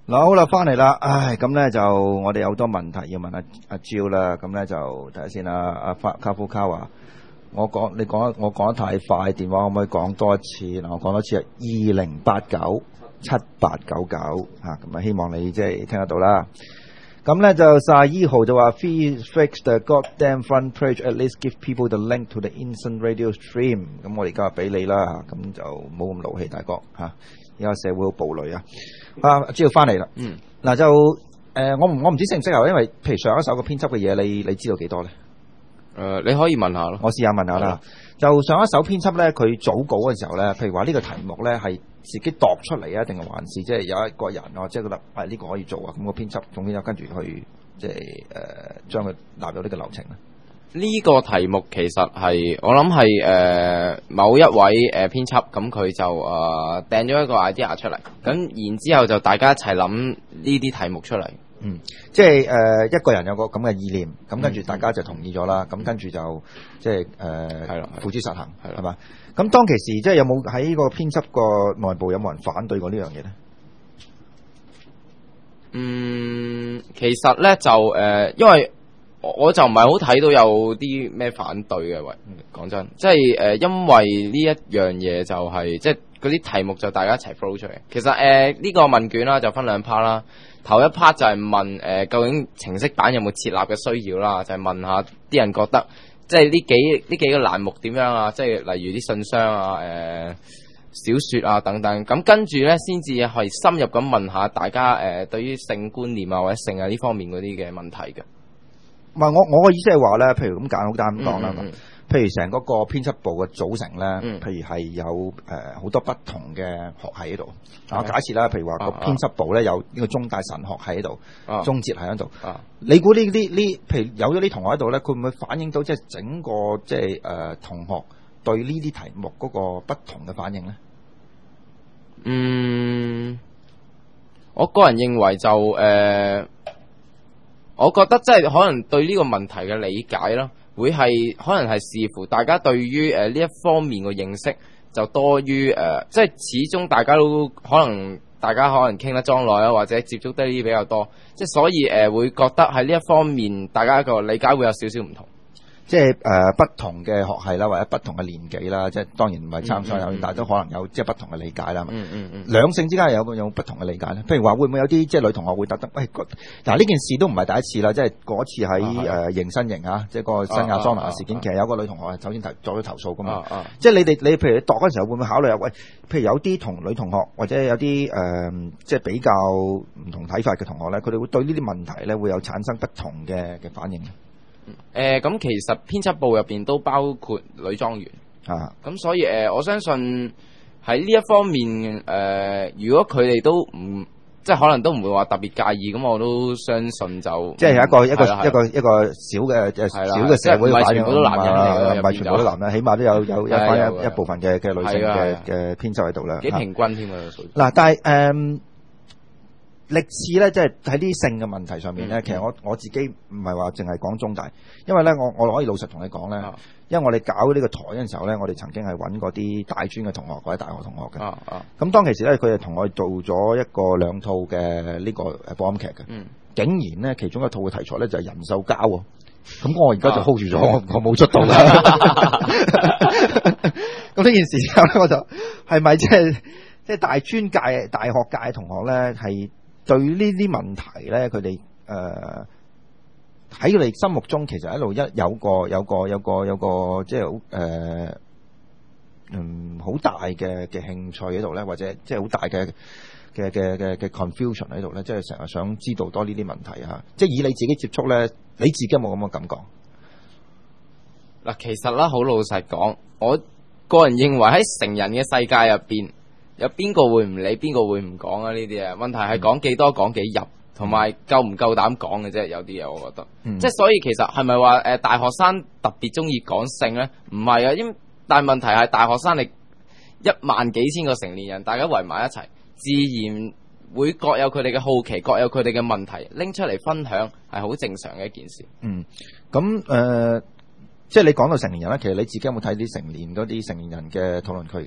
嗱好啦，翻嚟啦，唉，咁咧就我哋有好多問題要問阿阿 Jill 啦，咁咧就睇下先啦，阿卡夫卡話，我講你講我講得太快，電話可唔可以講多一次？嗱，我講多次係二零八九七八九九嚇，咁啊希望你即係聽得到啦。咁咧就卅一號就話 fix the goddamn front page at least give people the link to the instant radio stream。咁我哋而家俾你啦，咁就冇咁勞氣，大哥嚇。而家社會好暴戾啊！啊，知道翻嚟啦。嗯，嗱就誒、呃，我唔我唔知識唔識啊，因為譬如上一首個編輯嘅嘢，你你知道幾多咧？ 誒、呃，你可以問下咯。我試下問下啦。 就上一首編輯咧，佢早稿嘅時候咧，譬如話呢個題目咧係自己度出嚟啊，定係還是即係有一個人啊，即係覺得係呢個可以做啊，咁、那個編輯總之就跟住去即係誒將佢納入呢個流程咧。 呢個題目其實係我諗係誒某一位誒編輯，咁佢就誒掟咗一個 idea 出嚟，咁然之後就大家一齊諗呢啲題目出嚟。 嗯，即係誒、呃、一個人有個咁嘅意念，咁跟住大家就同意咗啦，咁、嗯、跟住就即係誒係啦，付諸實行係嘛？咁當其時即係有冇喺個編輯個內部有冇人反對過呢樣嘢咧？ 嗯，其實咧就誒、呃，因為我就唔係好睇到有啲咩反對嘅，喂，講真，即係誒、呃，因為呢一樣嘢就係、是、即係嗰啲題目就大家一齊 flow 出嚟。其實誒呢、呃這個問卷啦就分兩 part 啦，頭一 part 就係問誒、呃、究竟程式版有冇設立嘅需要啦，就係、是、問下啲人覺得即係呢幾呢幾個欄目點樣啊，即係例如啲信箱啊、誒、呃、小說啊等等。咁跟住咧先至係深入咁問下大家誒、呃、對於性觀念啊或者性啊呢方面嗰啲嘅問題嘅。 唔係我我嘅意思係話咧，譬如咁簡好簡單咁講啦，譬如成嗰個編輯部嘅組成咧、嗯，譬如係有誒好、呃、多不同嘅學系喺度。啊，假設啦，譬如話個編輯部咧有呢個中大神學喺度、啊，中哲喺度。你估呢啲呢？譬如有咗啲同學喺度咧，佢會唔會反映到即係整個即係誒同學對呢啲題目嗰個不同嘅反應咧？ 嗯，我個人認為就誒。呃我覺得即係可能對呢個問題嘅理解啦，會係可能係視乎大家對於誒呢一方面嘅認識就多於誒、呃，即係始終大家都可能大家可能傾得裝耐啊，或者接觸得呢啲比較多，即係所以誒、呃、會覺得喺呢一方面大家個理解會有少少唔同。 即係誒、呃、不同嘅學系啦，或者不同嘅年紀啦，即係當然唔係參賽有，嗯嗯、但係都可能有即係不同嘅理解啦。嗯嗯嗯。兩性之間有冇有不同嘅理解咧？譬如話會唔會有啲即係女同學會特登喂，嗱呢件事都唔係第一次啦，即係嗰次喺誒迎新營啊，即係個新亞桑拿嘅事件，啊啊、其實有個女同學係首先提作咗投訴噶嘛。啊啊、即係你哋你譬如你度嗰陣時候會唔會考慮啊？喂，譬如有啲同女同學或者有啲誒、呃、即係比較唔同睇法嘅同學咧，佢哋會對呢啲問題咧會有產生不同嘅嘅反應。 誒、呃，咁其實編輯部入邊都包括女莊員啊，咁所以誒、呃，我相信喺呢一方面誒、呃，如果佢哋都唔即係可能都唔會話特別介意，咁我都相信就即係一個一個一個一個小嘅小嘅社會反應，唔係全部都男人嚟嘅，唔係全部都男人，起碼都有有一班一一部分嘅嘅女性嘅嘅編輯喺度啦，幾平均添啊！ 嗱，但係誒。歷次咧，即係喺啲性嘅問題上面咧、嗯，其實我我自己唔係話淨係講中大，因為咧我我可以老實同你講咧、啊，因為我哋搞呢個台嗰陣時候咧，我哋曾經係揾過啲大專嘅同學或者大學同學嘅，咁、啊啊、當其時咧，佢哋同我做咗一個兩套嘅呢個誒播音劇嘅、嗯，竟然咧其中一套嘅題材咧就係人獸交喎，咁我而家就 hold 住咗、啊，我冇出到啦。咁呢件事之後咧，我就係咪即係即係大專界、大學界嘅同學咧係？對呢啲問題咧，佢哋誒喺佢哋心目中其實一路一有個有個有個有個即係好誒嗯好大嘅嘅興趣喺度咧，或者即係好大嘅嘅嘅嘅嘅 confusion 喺度咧，即係成日想知道多呢啲問題啊！即係以你自己接觸咧，你自己有冇咁嘅感覺？ 嗱，其實啦，好老實講，我個人認為喺成人嘅世界入邊。有邊個會唔理，邊個會唔講啊？呢啲啊，問題係講幾多講幾入，同埋夠唔夠膽講嘅啫。有啲嘢我覺得，嗯、即係所以其實係咪話誒大學生特別中意講性咧？唔係啊，因但係問題係大學生你一萬幾千個成年人，大家圍埋一齊，自然會各有佢哋嘅好奇，各有佢哋嘅問題，拎出嚟分享係好正常嘅一件事。 嗯，咁誒、呃，即係你講到成年人咧，其實你自己有冇睇啲成年嗰啲成年人嘅討論區嘅？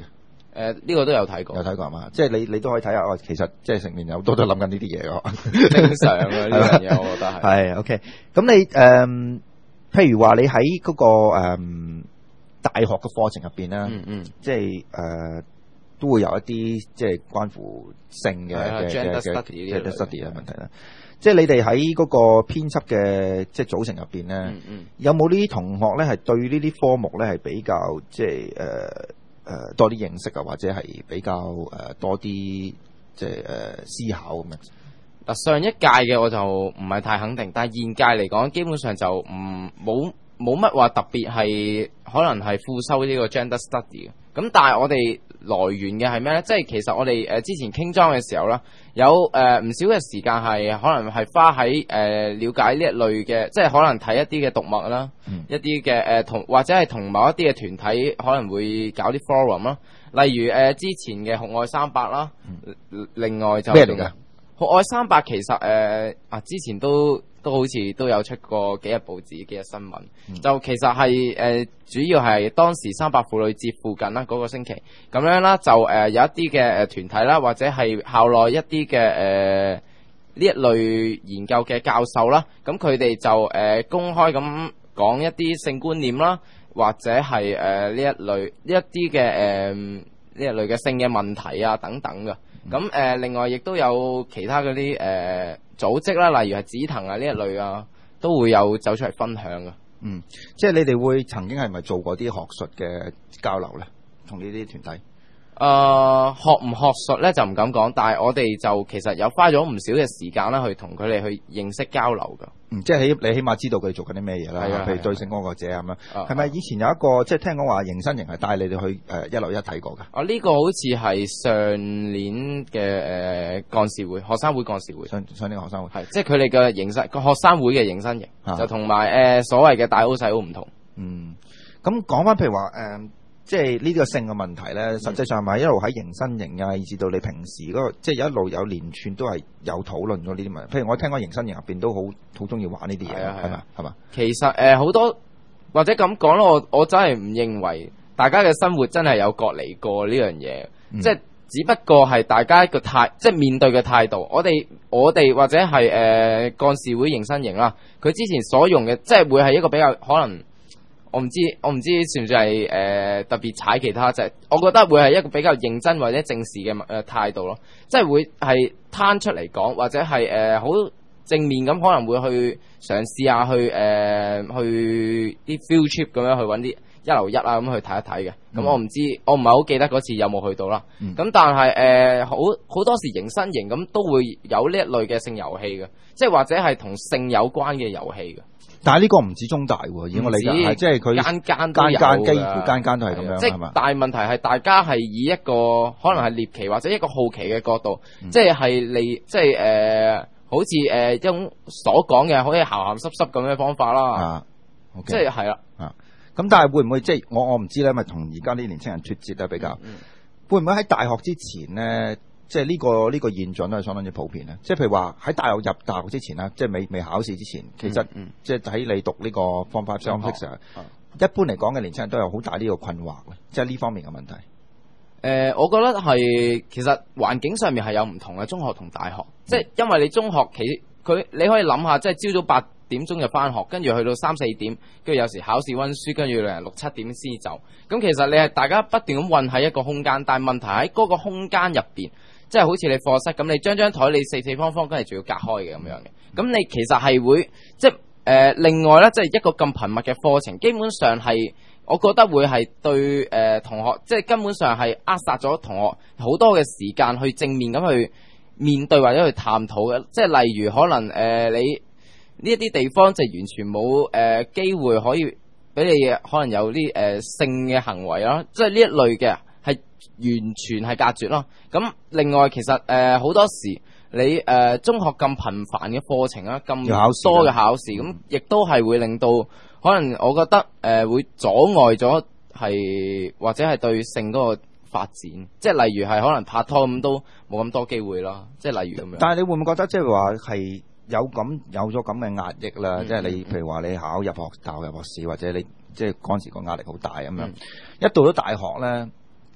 誒呢個都有睇過， 有睇過係嘛？即係你你都可以睇下，其實即係成年有好多都諗緊呢啲嘢咯。 正常嘅呢樣嘢，我覺得係。 係 OK。咁你誒、嗯，譬如話你喺嗰、嗰個、嗯、大學嘅課程入邊咧， 嗯嗯， 即係誒、呃、都會有一啲即係關乎性嘅嘅嘅 gender study 嘅 study 嘅問題啦。即係你哋喺嗰個編輯嘅即係組成入邊咧， 嗯嗯，有冇呢啲同學咧係對呢啲科目咧係比較即係誒誒多啲認識啊，或者係比較誒、呃、多啲即係誒、呃、思考咁樣？ 嗱，上一屆嘅我就唔係太肯定，但係現屆嚟講，基本上就唔冇冇乜話特別係可能係副修呢個 gender study 嘅。咁但係我哋來源嘅係咩咧？即係其實我哋誒之前傾莊嘅時候啦，有誒唔少嘅時間係可能係花喺誒、呃、了解呢一類嘅，即係可能睇一啲嘅讀物啦， 嗯、 一啲嘅誒同或者係同某一啲嘅團體可能會搞啲 forum 啦，例如誒、呃、之前嘅酷愛三百啦，嗯、另外就咩嚟㗎？ 酷愛三百其實誒、呃、啊之前都都好似都有出過幾日報紙幾日新聞，嗯、就其實係誒、呃、主要係當時三八婦女節附近啦嗰、那個星期咁樣啦，就誒、呃、有一啲嘅誒團體啦，或者係校內一啲嘅誒呢一類研究嘅教授啦，咁佢哋就誒、呃、公開咁講一啲性觀念啦，或者係誒呢一類呢一啲嘅誒呢一類嘅性嘅問題啊等等嘅。咁誒、呃，另外亦都有其他嗰啲誒組織啦，例如係紫藤啊呢一類啊，都會有走出嚟分享嘅。 嗯，即係你哋會曾經係咪做過啲學術嘅交流咧？同呢啲團體？ 誒、呃，學唔學術咧就唔敢講，但係我哋就其實有花咗唔少嘅時間啦，去同佢哋去認識交流噶。 嗯，即係起你起碼知道佢哋做緊啲咩嘢啦。譬如對性愛者咁樣，係咪以前有一個即係聽講話迎新營係帶你哋去誒、呃、一樓一睇過㗎？ 啊，呢、這個好似係上年嘅誒幹事會學生會幹事會上上年學生會係即係佢哋嘅迎新個學生會嘅迎新營，啊、就同埋誒所謂嘅大好細好唔同。 嗯，咁講翻譬如話誒。呃即係呢個性嘅問題咧，實際上係咪一路喺迎新營啊，以至到你平時嗰、那個，即係一路有連串都係有討論咗呢啲問題。譬如我聽講迎新營入邊都好好中意玩呢啲嘢，係咪？係嘛？ 其實誒好、呃、多或者咁講咯，我我真係唔認為大家嘅生活真係有隔離過呢樣嘢，嗯、即係只不過係大家個態，即係面對嘅態度。我哋我哋或者係誒幹事會迎新營啦，佢之前所用嘅，即係會係一個比較可能。我唔知，我唔知算唔算係誒、呃、特別踩其他，就係我覺得會係一個比較認真或者正視嘅誒態度咯，即係會係攤出嚟講，或者係誒好正面咁，可能會去嘗試下去誒、呃、去啲 field trip 咁樣去揾啲一樓一啊咁去睇一睇嘅。咁、嗯、我唔知，我唔係好記得嗰次有冇去到啦。咁、嗯、但係誒好好多時迎新營咁都會有呢一類嘅性遊戲嘅，即係或者係同性有關嘅遊戲嘅。 但係呢個唔止中大喎，以我理解係即係佢間間都有間間幾乎間間都係咁樣， 即係大問題係大家係以一個可能係獵奇或者一個好奇嘅角度，嗯、即係係你即係誒、呃，好似誒一種所講嘅，好似鹹鹹濕濕咁嘅方法啦。啊 okay、即係係啦。啊，咁但係會唔會即係我我唔知咧，咪同而家啲年青人脫節咧比較，嗯嗯、會唔會喺大學之前咧？即係呢個呢個現象都係相當之普遍咧。即係譬如話喺大學入大學之前啦，即係未未考試之前，其實、嗯嗯、即係喺你讀呢個 Form Five Form Six 啊，一般嚟講嘅年輕人都有好大呢個困惑咧，即係呢方面嘅問題。誒、 呃，我覺得係其實環境上面係有唔同嘅，中學同大學。嗯、即係因為你中學其佢你可以諗下，即係朝早八點鐘就返學，跟住去到三四點，跟住有時考試溫書，跟住兩日六七點先走。咁其實你係大家不斷咁混喺一個空間，但係問題喺嗰個空間入邊。即係好似你課室咁，你張張台你四四方方，跟住仲要隔開嘅咁樣嘅。咁你其實係會即係誒、呃，另外咧，即係一個咁頻密嘅課程，基本上係我覺得會係對誒、呃、同學，即係根本上係扼殺咗同學好多嘅時間去正面咁去面對或者去探討嘅。即係例如可能誒、呃、你呢一啲地方就完全冇誒機會可以俾你可能有啲誒、呃、性嘅行為啦，即係呢一類嘅。係完全係隔絕咯。咁另外其實誒好、呃、多時你誒、呃、中學咁頻繁嘅課程啦，咁多嘅考試，咁亦都係會令到可能我覺得誒、呃、會阻礙咗係或者係對性嗰個發展，即係例如係可能拍拖咁都冇咁多機會啦。即係例如咁樣。但係你會唔會覺得即係話係有咁有咗咁嘅壓抑啦？即係、嗯、你譬如話你考入學大學入學試，或者你即係嗰陣時個壓力好大咁樣，嗯、一到咗大學咧。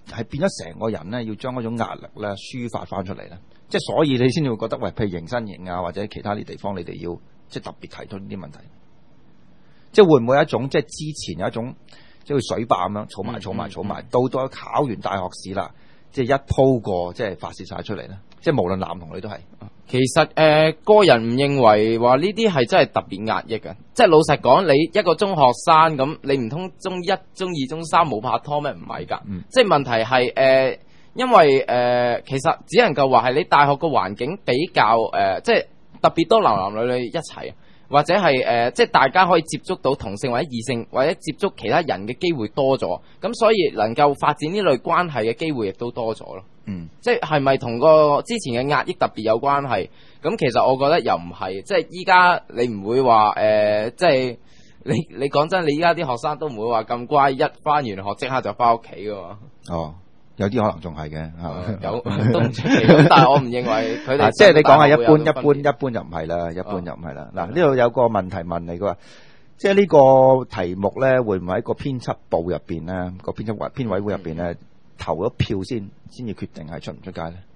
係變咗成個人咧，要將嗰種壓力咧抒發翻出嚟咧。即係所以你先至會覺得，喂，譬如迎新營啊，或者其他啲地方，你哋要即係特別提到呢啲問題。即係會唔會有一種即係之前有一種即係水壩咁樣儲埋儲埋儲埋，到到考完大學試啦，即係一鋪過即係發泄晒出嚟咧。即係無論男同女都係。 其實誒、呃，個人唔認為話呢啲係真係特別壓抑嘅。即係老實講，你一個中學生咁，你唔通中一、中二、中三冇拍拖咩？唔係㗎。嗯、即係問題係誒。呃因為誒、呃，其實只能夠話係你大學個環境比較誒、呃，即係特別多男男女女一齊，或者係誒、呃，即係大家可以接觸到同性或者異性，或者接觸其他人嘅機會多咗，咁所以能夠發展呢類關係嘅機會亦都多咗咯。嗯，即係係咪同個之前嘅壓抑特別有關係？咁其實我覺得又唔係，即係依家你唔會話誒、呃，即係你你講真，你依家啲學生都唔會話咁乖，一翻完學即刻就翻屋企噶嘛。哦。 有啲可能仲係嘅，係有都唔出奇，但係我唔認為佢哋。 即係你講係一般，一般，一般就唔係啦，一般就唔係啦。嗱，呢度有個問題問你，佢話，即係呢個題目咧，會唔會喺個編輯部入邊咧，個編輯委編委會入邊咧，投咗票先，先至決定係出唔出街咧？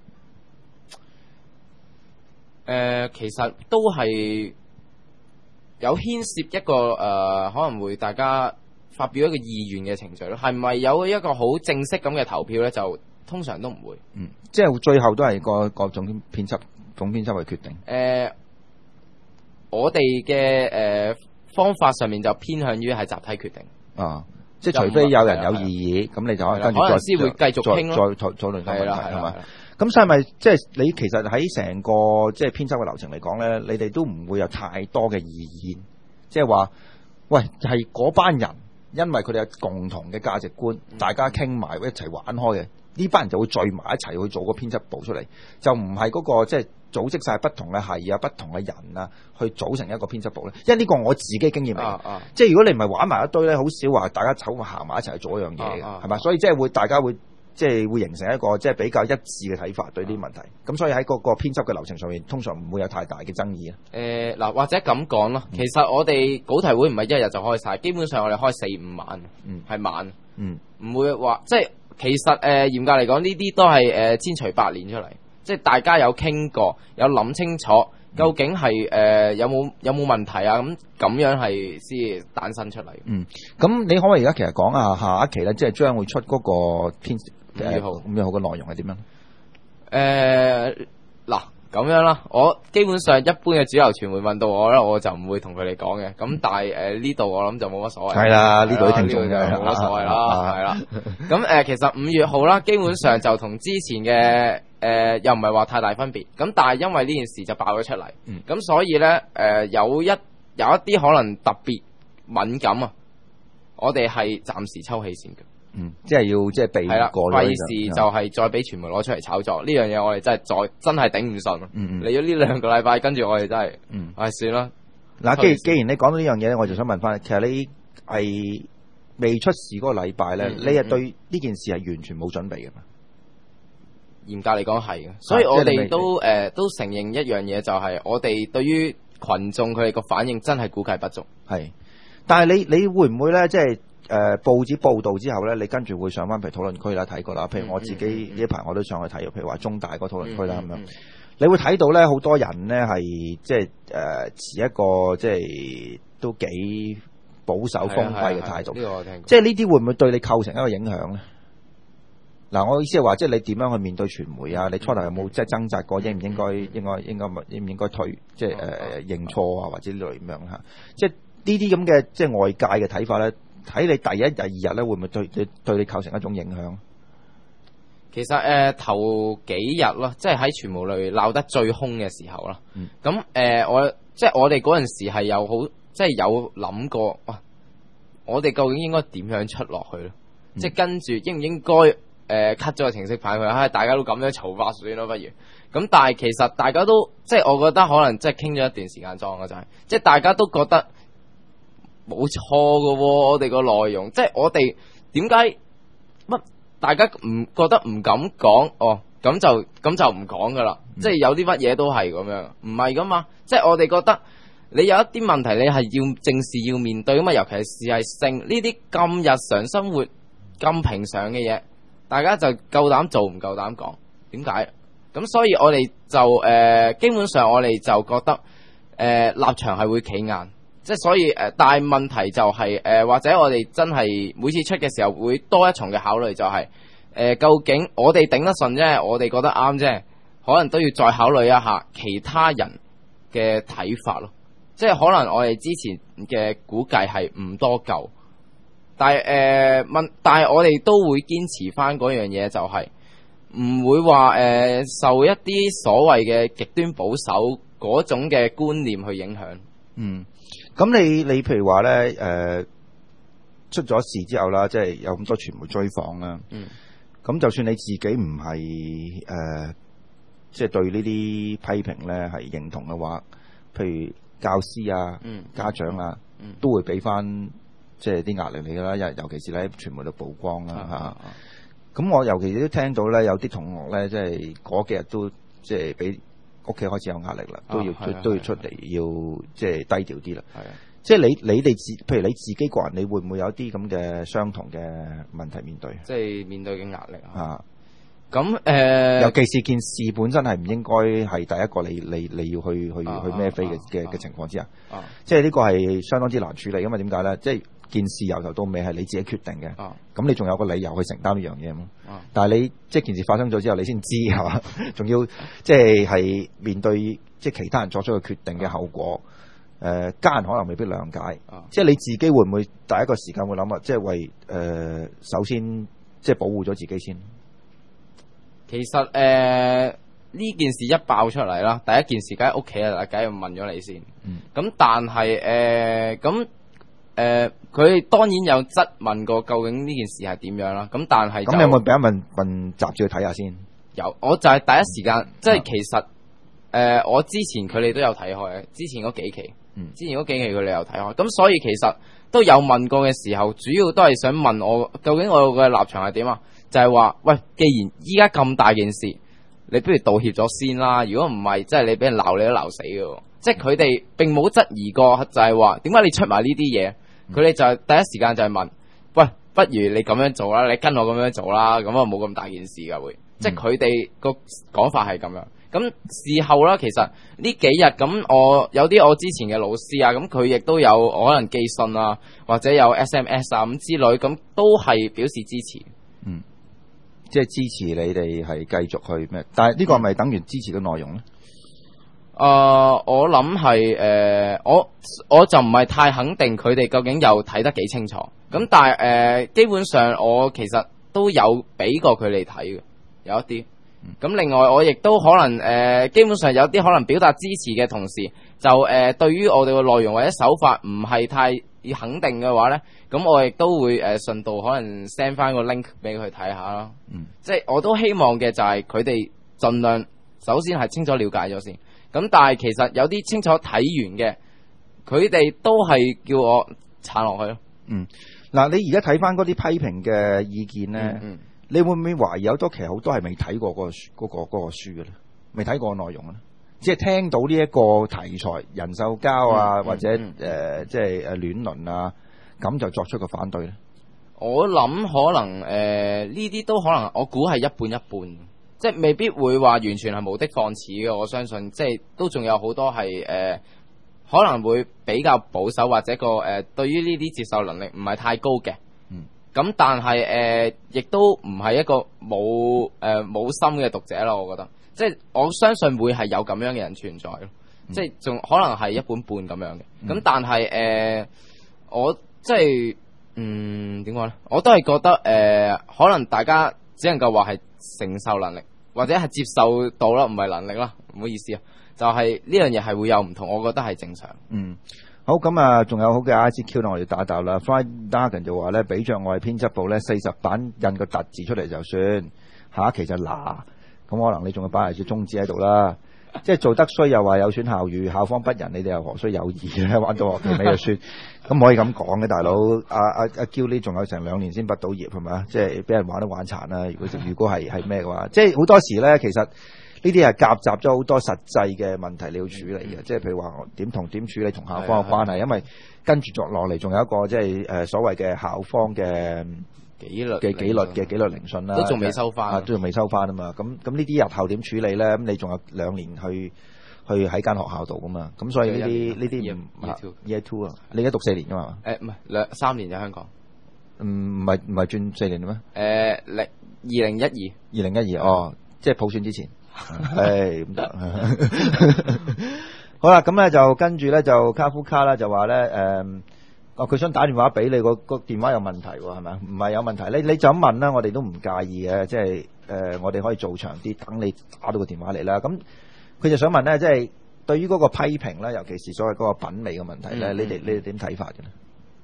誒，其實都係有牽涉一個誒，可能會大家發表一個意願嘅程序咯，係咪有一個好正式咁嘅投票咧？就通常都唔會。嗯， 即係最後都係個個總編輯總編輯去決定。誒、 呃，我哋嘅誒方法上面就偏向於係集體決定。 啊，即係除非有人有異議，咁你就可以跟住再先會繼續傾咯， 再討討論個問題係嘛？咁所以咪即係你其實喺成個即係編輯嘅流程嚟講咧，你哋都唔會有太多嘅意見，即係話，喂，係嗰班人。因為佢哋有共同嘅價值觀，大家傾埋一齊玩開嘅，呢班人就會聚埋一齊去做個編輯部出嚟，就唔係嗰個即係組織晒不同嘅係啊、不同嘅人啊，去組成一個編輯部咧。因為呢個我自己經驗嚟嘅，啊啊、即係如果你唔係玩埋一堆咧，好少話大家走行埋一齊去做一樣嘢嘅，係咪、啊啊？所以即係會大家會即係會形成一個即係比較一致嘅睇法對呢啲問題。咁、啊、所以喺個個編輯嘅流程上面，通常唔會有太大嘅爭議啊。誒嗱、 呃，或者咁講咯，其實我哋稿題會唔係一日就開晒，基本上我哋開四五晚，嗯，係晚，嗯，唔會話即係其實誒嚴、呃、格嚟講，呢啲都係誒、呃、千錘百煉出嚟，即係大家有傾過，有諗清楚，究竟係誒、呃、有冇有冇問題啊？咁咁樣係先誕生出嚟。嗯， 咁你可唔可以而家其實講下下一期咧，即係將會出嗰個編五月號五月號嘅內容係點樣？ 誒嗱咁樣啦，我基本上一般嘅主流傳媒問到我咧，我就唔會同佢哋講嘅。咁但係誒呢度我諗就冇乜所謂。係啦，呢度啲聽眾就冇乜所謂啦，係啦。咁誒其實五月號啦，基本上就同之前嘅誒又唔係話太大分別。咁但係因為呢件事就爆咗出嚟，咁所以咧誒有一有一啲可能特別敏感啊，我哋係暫時抽起先嘅。嗯，即係要即係避過啦，費事就係再俾傳媒攞出嚟炒作呢樣嘢，我哋真係再真係頂唔順。嗯嗯，嚟咗呢兩個禮拜，跟住我哋真係，嗯，唉，算啦。嗱，既既然你講到呢樣嘢咧，我就想問翻，其實你係未出事嗰個禮拜咧，你係對呢件事係完全冇準備嘅嘛？嚴格嚟講係嘅，所以我哋都誒都承認一樣嘢，就係我哋對於群眾佢哋個反應真係估計不足。係，但係你你會唔會咧，即係？誒、呃、報紙報導之後咧，你跟住會上翻譬如討論區啦，睇過啦。譬如我自己呢一排我都上去睇，譬如話中大個討論區啦咁樣，你會睇到咧好多人咧係即係誒、呃、持一個即係都幾保守封閉嘅態度。呢個我聽過。即係呢啲會唔會對你構成一個影響咧？嗱、呃，我意思係話，即係你點樣去面對傳媒啊？你初頭有冇即係掙扎過應唔應該應該應該應唔應該退即係誒、呃、認錯啊，或者呢類咁樣嚇？即係呢啲咁嘅即係外界嘅睇法咧。睇你第一日、第二日咧，會唔會對對對你構成一種影響？其實誒、呃、頭幾日咯，即係喺傳媒裏鬧得最兇嘅時候啦。咁誒、嗯呃、我即係我哋嗰陣時係有好即係有諗過，哇！我哋究竟應該點樣出落去咧？嗯、即係跟住應唔應該誒 cut 咗個程式牌佢？唉，大家都咁樣嘈法算咯，不如咁。但係其實大家都即係我覺得可能即係傾咗一段時間裝嘅就係、是，即係大家都覺得。冇錯㗎喎，我哋個內容，即係我哋點解乜大家唔覺得唔敢講？哦，咁就咁就唔講噶啦，嗯、即係有啲乜嘢都係咁樣，唔係噶嘛。即係我哋覺得你有一啲問題，你係要正視、要面對噶嘛。尤其是係性呢啲咁日常生活咁平常嘅嘢， 大家就夠膽做唔夠膽講，點解？咁所以我哋就誒、呃、基本上我哋就覺得誒、呃、立場係會企硬，即係所以誒、呃，但係問題就係、是、誒、呃、或者我哋真係每次出嘅時候會多一重嘅考慮、就是，就係誒究竟我哋頂得順啫，我哋覺得啱啫，可能都要再考慮一下其他人嘅睇法咯。即係可能我哋之前嘅估計係唔多夠，但係誒問，但係我哋都會堅持翻嗰樣嘢，就係、是。唔會話誒、呃、受一啲所謂嘅極端保守嗰種嘅觀念去影響。 嗯，咁你你譬如話咧誒出咗事之後啦，即係有咁多傳媒追訪啦。嗯。咁就算你自己唔係誒，即係對呢啲批評咧係認同嘅話，譬如教師啊、嗯、家長啊，嗯、都會俾翻即係啲壓力你噶啦，因為尤其是喺傳媒度曝光啦嚇。啊啊咁我尤其都聽到咧，有啲同學咧，即係嗰幾日都即係俾屋企開始有壓力啦，都要、啊、都要出嚟，要即係低調啲啦。係啊，即係你你哋自，譬如你自己個人，你會唔會有啲咁嘅相同嘅問題面對？ 即係面對嘅壓力啊！ 咁誒，呃、 尤其是件事本身係唔應該係第一個你你你要去去、啊、去孭飛嘅嘅嘅情況之下，啊、即係呢個係相當之難處理。因為點解咧？即係件事由頭到尾係你自己決定嘅，咁、啊、你仲有個理由去承擔呢樣嘢嘛？啊、但係你即係件事發生咗之後，你先知係嘛？仲要即係係面對即係其他人作出嘅決定嘅後果。誒、呃，家人可能未必諒解，啊、即係你自己會唔會第一個時間會諗啊？即係為誒、呃，首先即係保護咗自己先。 其實誒呢、呃、件事一爆出嚟啦，第一件事梗係屋企啊，梗係問咗你先。咁、嗯、但係誒咁誒，佢、呃、當然有質問過究竟呢件事係點樣啦。咁但係咁你有冇俾一問問雜誌去睇下先？ 有，我就係第一時間，嗯、即係其實誒、呃，我之前佢哋都有睇開嘅，之前嗰幾期，嗯、之前嗰幾期佢哋有睇開。咁所以其實都有問過嘅時候，主要都係想問我究竟我嘅立場係點啊？就係話，喂，既然依家咁大件事，你不如道歉咗先啦。如果唔係，即係你俾人鬧，你都鬧死嘅。即係佢哋並冇質疑過，就係話點解你出埋呢啲嘢？佢哋就係第一時間就係問，喂，不如你咁樣做啦，你跟我咁樣做啦，咁啊冇咁大件事噶會。即係佢哋個講法係咁樣。咁事後啦，其實呢幾日咁，我有啲我之前嘅老師啊，咁佢亦都有可能寄信啊，或者有 S M S 啊咁之類，咁都係表示支持。 嗯。即係支持你哋係繼續去咩？但係呢個係咪等於支持嘅內容咧？ 誒、呃，我諗係誒，我我就唔係太肯定佢哋究竟有睇得幾清楚。咁但係誒、呃，基本上我其實都有俾過佢哋睇嘅，有一啲。咁、嗯、另外我亦都可能誒、呃，基本上有啲可能表達支持嘅同時，就誒、呃、對於我哋嘅內容或者手法唔係太肯定嘅話咧，咁我亦都會誒順道可能 send 翻個 link 俾佢睇下咯。嗯，即係我都希望嘅就係佢哋盡量首先係清楚了解咗先。咁但係其實有啲清楚睇完嘅，佢哋都係叫我撐落去咯。嗯， 嗱，你而家睇翻嗰啲批評嘅意見咧，嗯嗯、你會唔會懷疑有好多其實好多係未睇過嗰、嗰個書嗰、嗰個嗰個書嘅咧？未睇過內容咧？即係聽到呢一個題材人獸交啊，嗯嗯、或者誒、呃、即係誒亂倫啊，咁就作出個反對咧？ 我諗可能誒呢啲都可能，我估係一半一半，即係未必會話完全係無的放矢嘅。我相信即係都仲有好多係誒、呃、可能會比較保守，或者個誒、呃、對於呢啲接受能力唔係太高嘅。嗯，咁但係誒亦都唔係一個冇誒冇心嘅讀者咯，我覺得。即係我相信會係有咁樣嘅人存在咯，嗯、即係仲可能係一半半咁樣嘅。咁、嗯、但係誒、呃，我即係嗯點講咧？我都係覺得誒、呃，可能大家只能夠話係承受能力，或者係接受到啦，唔係能力啦。唔好意思啊，就係呢樣嘢係會有唔同，我覺得係正常。嗯， 好咁啊，仲有好嘅 I G Q 我哋打答啦。Friday Dargan 就話咧，俾着我係編輯部咧，四十版印個凸字出嚟就算，下一期就嗱。咁可能你仲要擺埋隻中指喺度啦，即係做得衰又話有損校譽，校方不仁，你哋又何須有義咧？玩到學期尾就算，咁可以咁講嘅，大佬。阿阿阿嬌呢仲有成兩年先畢到業係咪？即係俾人玩得玩殘啦。如果如果係係咩嘅話，即係好多時咧，其實呢啲係夾雜咗好多實際嘅問題你要處理嘅，即係譬如話點同點處理同校方嘅關係，因為跟住落落嚟仲有一個即係誒所謂嘅校方嘅紀律嘅紀律嘅紀律聆訊啦， 都仲未收翻， 啊，都仲未收翻啊嘛。咁咁呢啲日後點處理咧？咁你仲有兩年去去喺間學校度噶嘛？咁所以呢啲呢啲唔 year two 啊，你而家讀四年噶嘛？ 誒唔係兩三年喺香港， 唔唔係唔係轉四年咩？ 誒零二零一二二零一二哦，即係普選之前，係咁得。好啦，咁咧就跟住咧就卡夫卡啦，就話咧誒。哦，佢想打電話俾你，個個電話有問題喎，係咪？唔係有問題，你你就咁問啦，我哋都唔介意嘅，即係誒、呃，我哋可以做長啲，等你打到個電話嚟啦。咁佢就想問咧，即係對於嗰個批評咧，尤其是所謂嗰個品味嘅問題咧、嗯，你哋你哋點睇法嘅咧？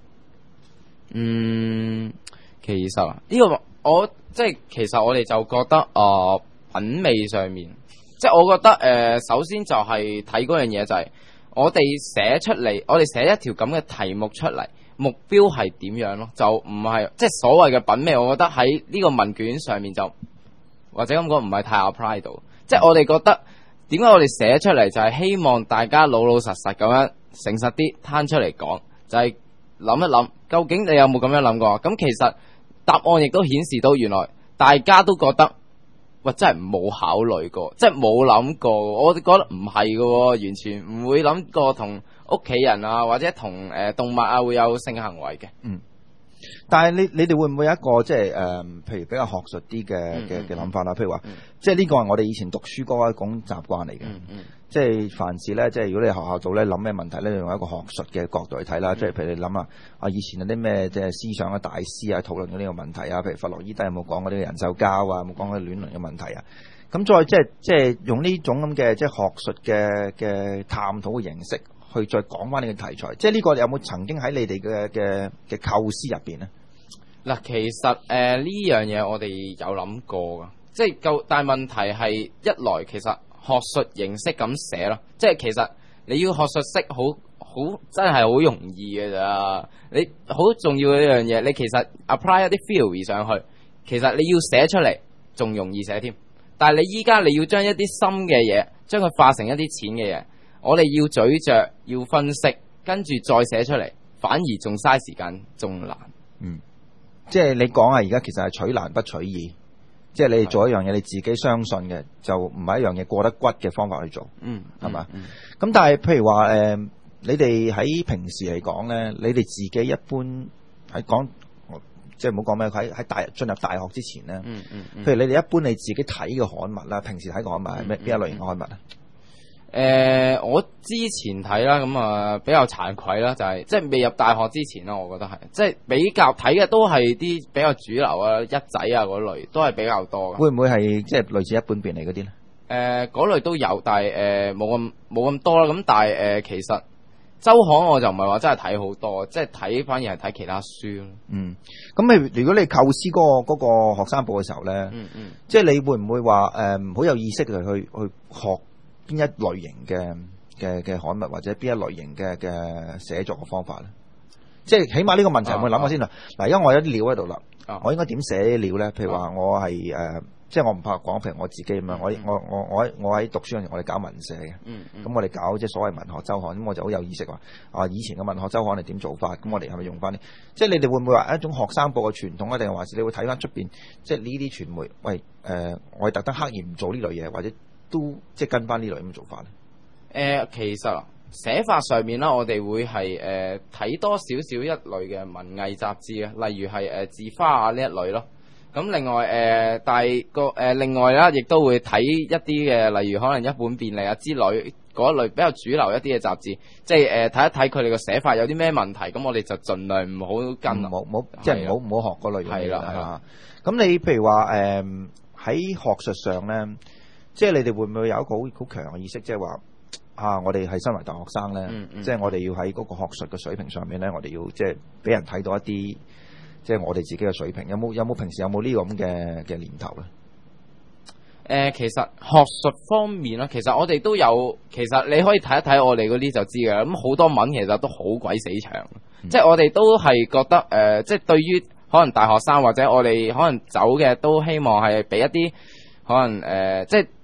嗯，其實呢、呢個我即係其實我哋就覺得啊、呃，品味上面，即係我覺得誒、呃，首先就係睇嗰樣嘢就係、是。我哋寫出嚟，我哋寫一條咁嘅題目出嚟，目標係點樣咯？就唔係即係所謂嘅品味，我覺得喺呢個問卷上面就或者咁講唔係太 apply 到。即係我哋覺得點解我哋寫出嚟就係希望大家老老實實咁樣誠實啲攤出嚟講，就係、是、諗一諗究竟你有冇咁樣諗過？咁其實答案亦都顯示到原來大家都覺得。喂，真係冇考慮過，即係冇諗過。我哋覺得唔係嘅，完全唔會諗過同屋企人啊，或者同誒、呃、動物啊會有性行為嘅。嗯， 但係你你哋會唔會有一個即係誒，譬如比較學術啲嘅嘅嘅諗法啦？譬如話，嗯、即係呢個係我哋以前讀書嗰一種習慣嚟嘅。嗯嗯，即係凡事咧，即係如果你喺學校度咧諗咩問題咧，你用一個學術嘅角度去睇啦。嗯、即係譬如你諗下啊，以前有啲咩即係思想嘅大師啊，討論咗呢個問題啊。譬如弗洛伊德有冇講過呢個人獸交啊？有冇講過戀倫嘅問題啊？咁再即係即係用呢種咁嘅即係學術嘅嘅探討嘅形式去再講翻呢個題材。即係呢個有冇曾經喺你哋嘅嘅嘅構思入邊咧？ 嗱，其實誒呢、呃、樣嘢我哋有諗過噶，即係夠，但係問題係一來其實學術形式咁寫咯，即係其實你要學術識好好真係好容易嘅咋，你好重要嘅一樣嘢，你其實 apply 一啲 theory 上去，其實你要寫出嚟仲容易寫添，但係你依家你要將一啲深嘅嘢，將佢化成一啲淺嘅嘢，我哋要咀嚼，要分析，跟住再寫出嚟，反而仲嘥時間，仲難。嗯。 即係你講啊，而家其實係取難不取易，即係你哋做一樣嘢，你自己相信嘅，就唔係一樣嘢過得骨嘅方法去做，嗯，係嘛？咁、嗯嗯、但係譬如話誒、呃，你哋喺平時嚟講咧，你哋自己一般喺講，即係唔好講咩，喺喺大進入大學之前咧、嗯嗯嗯，譬如你哋一般你自己睇嘅刊物啦，平時睇嘅刊物係咩邊一類型嘅刊物啊？ 誒、呃，我之前睇啦，咁啊比較慚愧啦，就係、是、即係未入大學之前啦，我覺得係，即係比較睇嘅都係啲比較主流啊，一仔啊嗰類都係比較多嘅。 會唔會係即係類似一般便利嗰啲咧？誒、 呃，嗰類都有，但係誒冇咁冇咁多啦。咁但係誒、呃，其實周刊我就唔係話真係睇好多，即係睇反而係睇其他書咯。嗯， 咁你如果你構思嗰、那個嗰、那個學生報嘅時候咧，嗯嗯，即係你會唔會話誒好有意識去去去學？邊一類型嘅嘅嘅刊物或者邊一類型嘅嘅寫作嘅方法咧？即係起碼呢個問題，我諗下先啦。嗱、啊，因為我有啲料喺度啦，我應該點寫料咧？譬如話我係誒、呃，即係我唔怕講，譬如我自己咁樣、嗯，我我我我喺我喺讀書嗰陣，我哋搞文社嘅，咁、嗯嗯、我哋搞即係所謂文學週刊，咁我就好有意識話啊，以前嘅文學週刊係點做法？咁我哋係咪用翻呢？即係你哋會唔會話一種學生報嘅傳統啊？定係還是你會睇翻出邊？即係呢啲傳媒，喂誒、呃，我係特登刻意唔做呢類嘢，或者？都即係跟翻呢類咁嘅做法咧。 誒、呃，其實寫法上面啦，我哋會係誒睇多少少一類嘅文藝雜誌啊，例如係誒、呃、字花啊呢一類咯。咁另外誒、呃，但係個誒另外啦，亦都會睇一啲嘅，例如可能一本便利啊之類嗰一類比較主流一啲嘅雜誌，即係誒睇一睇佢哋個寫法有啲咩問題，咁我哋就盡量唔好跟， 冇冇即係唔好唔好學嗰類嘢啦。係啦，咁你譬如話誒喺學術上咧。即係你哋會唔會有一個好好強嘅意識，即係話啊，我哋係身為大學生咧、嗯嗯，即係我哋要喺嗰個學術嘅水平上面咧，我哋要即係俾人睇到一啲，即係我哋自己嘅水平。有冇有冇平時有冇呢個咁嘅嘅念頭咧？誒、 呃，其實學術方面啦，其實我哋都有，其實你可以睇一睇我哋嗰啲就知㗎。咁好多文其實都好鬼死長，嗯、即係我哋都係覺得誒、呃，即係對於可能大學生或者我哋可能走嘅，都希望係俾一啲可能誒、呃，即係。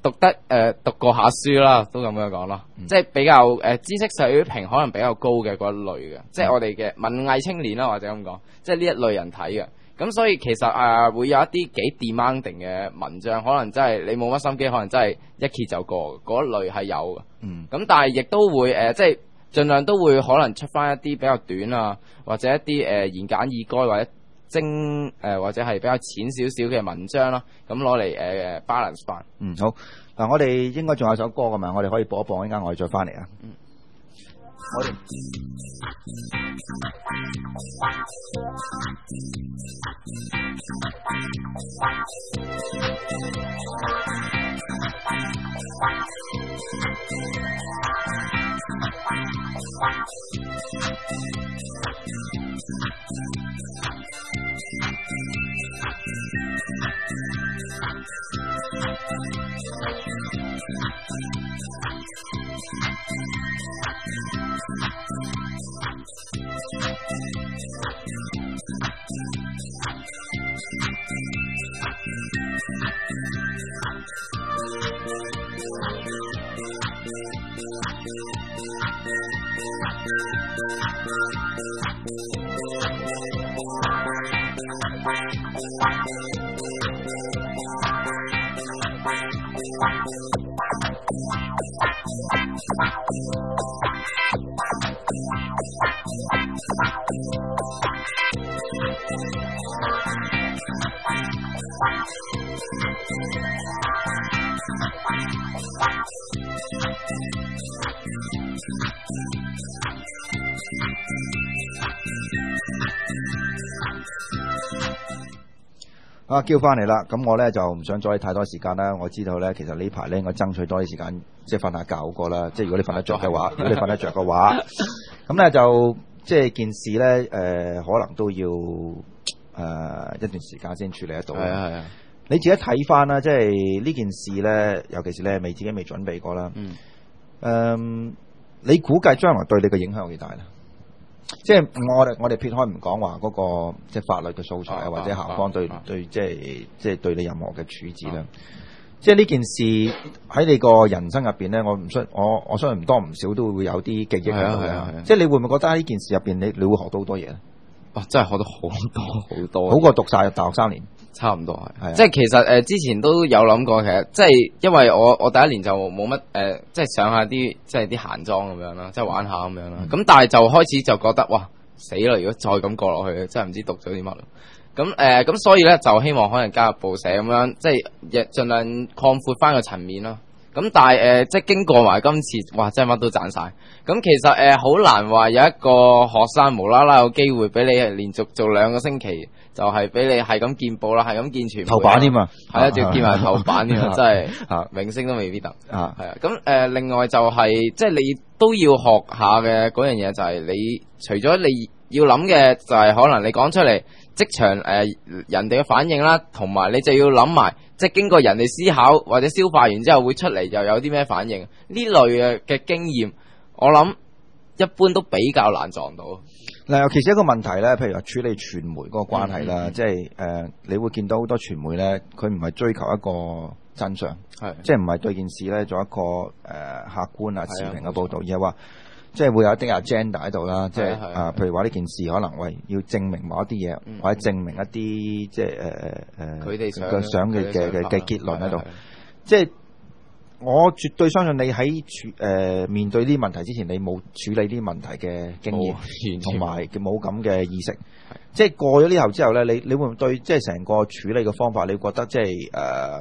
讀得誒、呃、讀過下書啦，都咁樣講咯，嗯、即係比較誒、呃、知識水平可能比較高嘅嗰一類嘅，嗯、即係我哋嘅文藝青年啦，或者咁講，即係呢一類人睇嘅。咁所以其實誒、呃、會有一啲幾 demanding 嘅文章，可能真係你冇乜心機，可能真係一揭就過嗰一類係有嘅。嗯。咁但係亦都會誒、呃，即係盡量都會可能出翻一啲比較短啊，或者一啲誒、呃、言簡意賅或者精誒、呃、或者係比較淺少少嘅文章啦，咁攞嚟誒 balance 翻。 嗯，好。嗱，我哋應該仲有首歌㗎嘛，我哋可以播一播，一陣間我哋再翻嚟啊。嗯。我哋。啊，叫翻嚟啦！咁我咧就唔想阻你太多時間啦。我知道咧，其實呢排咧應該爭取多啲時間，即係瞓下覺好過啦。即係如果你瞓得着嘅話，如果你瞓得着嘅話，咁咧就即係件事咧，誒、呃、可能都要誒、呃、一段時間先處理得到。係啊係啊，你自己睇翻啦，即係呢件事咧，尤其是你未自己未準備過啦。嗯。誒、呃，你估計將來對你嘅影響有幾大咧？即係我哋我哋撇開唔講話嗰個即係法律嘅素材啊，或者校方對、啊啊、對即係即係對你任何嘅處置啦。啊、即係呢件事喺你個人生入邊咧，我唔相我我相信唔多唔少都會有啲記憶喺度嘅。即係你會唔會覺得喺呢件事入邊，你你會學到好多嘢咧？ 哇！真係學到好多好多， 好過讀晒大學三年。 差唔多係，即係其實誒、呃、之前都有諗過，其實即係因為我我第一年就冇乜誒，即係上下啲即係啲閒裝咁樣啦，即係玩下咁樣啦。咁、嗯、但係就開始就覺得哇死啦！如果再咁過落去，真係唔知讀咗啲乜咯。咁誒咁所以咧就希望可能加入報社咁樣，即係亦盡量擴闊翻個層面咯。咁但係誒、呃、即係經過埋今次，哇真係乜都賺晒。咁其實誒好、呃、難話有一個學生無啦啦有機會俾你連續做兩個星期。就係俾你係咁見報啦，係咁見傳媒頭版添啊，係啊，仲要見埋頭版添啊，真係啊，明星都未必得啊，係啊。咁誒、呃，另外就係、是、即係你都要學下嘅嗰樣嘢，就係你除咗你要諗嘅，就係可能你講出嚟職場誒、呃、人哋嘅反應啦，同埋你就要諗埋，即係經過人哋思考或者消化完之後會出嚟又有啲咩反應，呢類嘅嘅經驗，我諗一般都比較難撞到。 嗱，尤其是一個問題咧，譬如話處理傳媒嗰個關係啦，嗯嗯、即係誒、呃，你會見到好多傳媒咧，佢唔係追求一個真相，係是即係唔係對件事咧做一個誒、呃、客觀啊持平嘅報導，而係話即係會有一啲 agenda 喺度啦，即係啊，譬如話呢件事可能喂要證明某一啲嘢，嗯、或者證明一啲即係誒誒誒佢哋嘅想嘅嘅嘅嘅結論喺度，即係。我絕對相信你喺處誒面對呢啲問題之前，你冇處理啲問題嘅經驗，同埋冇咁嘅意識。的即係過咗呢後之後咧，你你會唔會對即係成個處理嘅方法，你覺得即係誒、呃、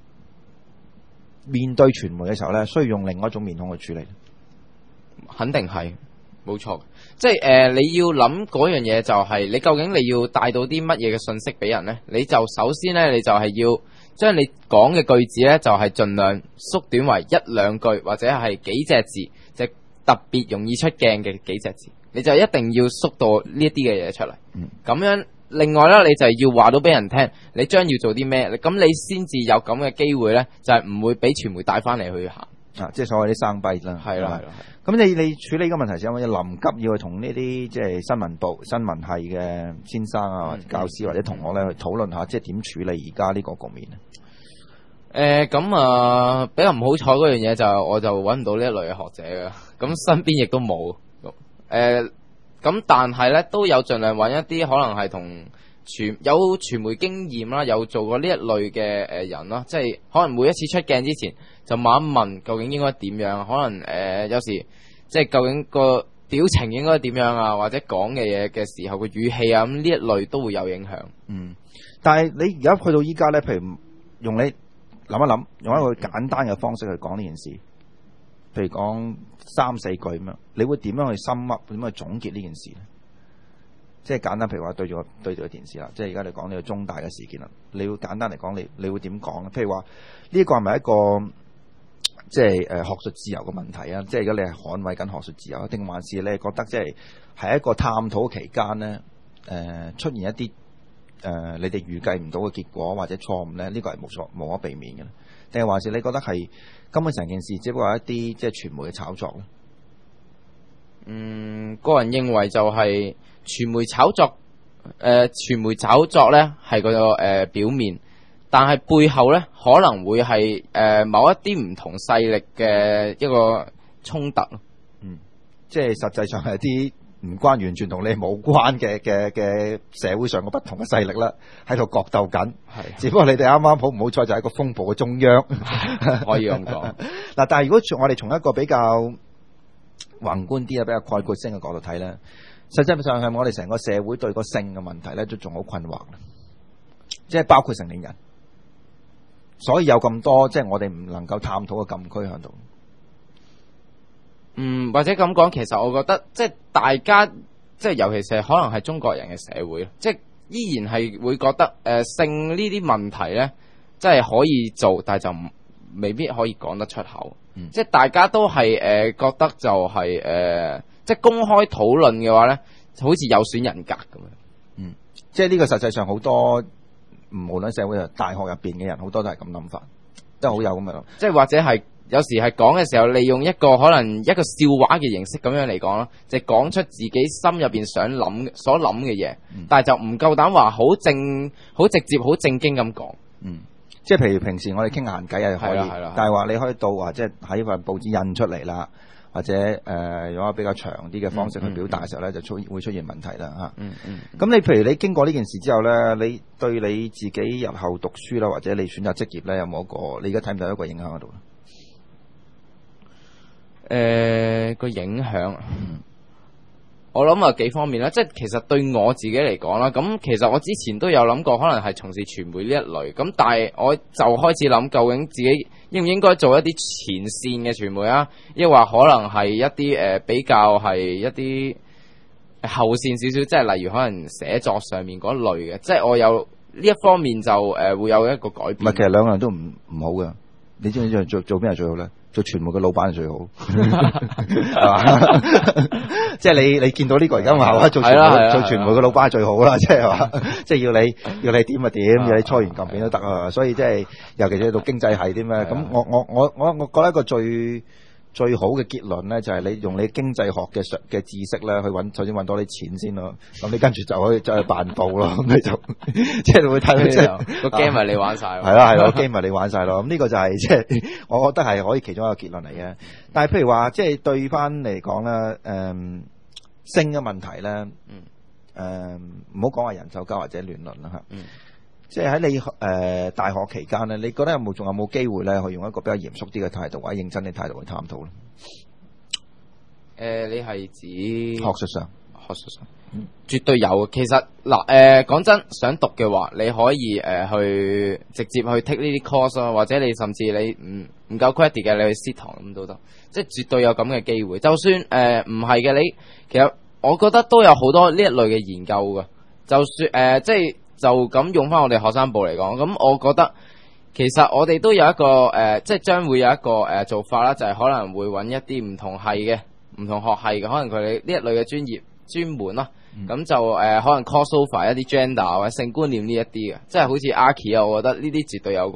面對傳媒嘅時候咧，需要用另外一種面孔去處理？ 肯定係冇錯，即係誒、呃、你要諗嗰樣嘢就係、是、你究竟你要帶到啲乜嘢嘅信息俾人咧？你就首先咧，你就係要。將你講嘅句子咧，就係盡量縮短為一兩句或者係幾隻字，就係、特別容易出鏡嘅幾隻字，你就一定要縮到呢一啲嘅嘢出嚟。咁、嗯、樣，另外咧，你就係要話到俾人聽，你將要做啲咩，咁你先至有咁嘅機會咧，就係、係、唔會俾傳媒帶翻嚟去行。 啊，即係所謂啲生弊啦。係啦，係啦。咁你你處理呢個問題時，有冇臨急要去同呢啲即係新聞部、新聞系嘅先生啊、嗯、教師或者同學咧去討論下，即係點處理而家呢個局面咧？ 誒咁啊，比較唔好彩嗰樣嘢就我就揾唔到呢一類嘅學者嘅，咁身邊亦都冇。誒咁但係咧都有盡量揾一啲可能係同傳有傳媒經驗啦，有做過呢一類嘅誒人啦，即係可能每一次出鏡之前就問一問究竟應該點樣，可能誒、呃、有時即係究竟個表情應該點樣啊，或者講嘅嘢嘅時候個語氣啊，咁呢一類都會有影響。 嗯，但係你而家去到依家咧，譬如用你諗一諗，用一個簡單嘅方式去講呢件事，譬如講三四句咁樣，你會點樣去深入，點樣去總結呢件事咧？即係簡單，譬如話對住個對住個電視啦，即係而家你講呢個中大嘅事件啦，你會簡單嚟講，你你會點講咧？譬如話呢個係咪一個即係誒學術自由嘅問題啊？即係而家你係捍衛緊學術自由，定還是你係覺得即係係一個探討期間咧？誒、呃、出現一啲誒、呃、你哋預計唔到嘅結果或者錯誤咧？呢、這個係無所無可避免嘅，定係還是你覺得係根本成件事只不過係一啲即係傳媒嘅炒作咧？ 嗯，個人認為就係傳媒炒作，誒、呃，傳媒炒作咧係個誒、呃、表面，但係背後咧可能會係誒、呃、某一啲唔同勢力嘅一個衝突咯。 嗯，即係實際上係啲唔關完全同你冇關嘅嘅嘅社會上嘅不同嘅勢力啦，喺度角鬥緊。係，只不過你哋啱啱好唔好彩就係一個風暴嘅中央， 可以咁講。 嗱，但係如果我哋從一個比較宏觀啲啊，比較概括性嘅角度睇咧，實際上係我哋成個社會對個性嘅問題咧，都仲好困惑，即係包括成年人，所以有咁多即係我哋唔能夠探討嘅禁區喺度。 嗯，或者咁講，其實我覺得即係大家，即係尤其是可能係中國人嘅社會，即係依然係會覺得誒、呃、性呢啲問題咧，即係可以做，但係就唔未必可以講得出口。嗯、即係大家都係誒、呃、覺得就係、是、誒、呃，即係公開討論嘅話咧，好似有損人格咁樣。 嗯，即係呢個實際上好多無論社會大學入邊嘅人，好多都係咁諗法，都好有咁樣。 即係或者係有時係講嘅時候，利用一個可能一個笑話嘅形式咁樣嚟講啦，就係、講出自己心入邊想諗所諗嘅嘢，嗯、但係就唔夠膽話好正、好直接、好正經咁講。 嗯。即係譬如平時我哋傾閒偈係可以，但係話你可以到話即係喺份報紙印出嚟啦，或者誒、呃、用一個比較長啲嘅方式去表達嘅時候咧，嗯嗯、就出會出現問題啦嚇。咁、嗯嗯、你譬如你經過呢件事之後咧，你對你自己日後讀書啦，或者你選擇職業咧，有冇一個你而家睇唔睇到一個影響喺度咧？誒個、呃、影響。嗯我諗啊幾方面啦，即係其實對我自己嚟講啦，咁其實我之前都有諗過，可能係從事傳媒呢一類，咁但係我就開始諗，究竟自己應唔應該做一啲前線嘅傳媒啊，抑或可能係一啲誒、呃、比較係一啲後線少少，即係例如可能寫作上面嗰類嘅，即係我有呢一方面就誒、呃、會有一個改變。唔係，其實兩個人都唔唔好嘅，你知唔知做做邊係最好咧？做傳媒嘅老闆係最好，係嘛？即係你你見到呢個而家話做傳媒做傳媒嘅老闆係最好啦，即係話，即係要你要你點就點，要你搓圓撳扁都得啊！所以即係尤其是讀經濟系啲咩，咁我我我我我覺得一個最最好嘅結論咧，就係你用你經濟學嘅嘅知識咧，去揾首先揾多啲錢先咯。咁你跟住就可以再去辦報咯。咁你就即係你會睇到即係個 game 咪你玩晒咯。 係啦係啦，個 game 咪你玩晒咯。咁呢個就係即係我覺得係可以其中一個結論嚟嘅。但係譬如話，即係對翻嚟講咧，誒性嘅問題咧，誒唔好講話人獸交或者亂倫啦嚇。嗯即係喺你誒、呃、大學期間咧，你覺得有冇仲有冇機會咧，去用一個比較嚴肅啲嘅態度或者認真啲態度去探討咧？ 誒、呃，你係指學術上？ 學術上，嗯、絕對有。其實嗱，誒講真，想讀嘅話，你可以誒、呃、去直接去 take 呢啲 course 咯，或者你甚至你唔唔夠 credit 嘅，你去 sit 堂咁都得。即係絕對有咁嘅機會。就算誒唔係嘅，你其實我覺得都有好多呢一類嘅研究㗎。就算誒、呃、即係。就咁用翻我哋學生部嚟講，咁我覺得其實我哋都有一個誒、呃，即係將會有一個誒、呃、做法啦，就係、是、可能會揾一啲唔同系嘅、唔同學系嘅，可能佢哋呢一類嘅專業專門啦，咁、嗯、就誒、呃、可能 cross over 一啲 gender 或者性觀念呢一啲嘅，即係好似 Archi 啊，我覺得呢啲絕對有關。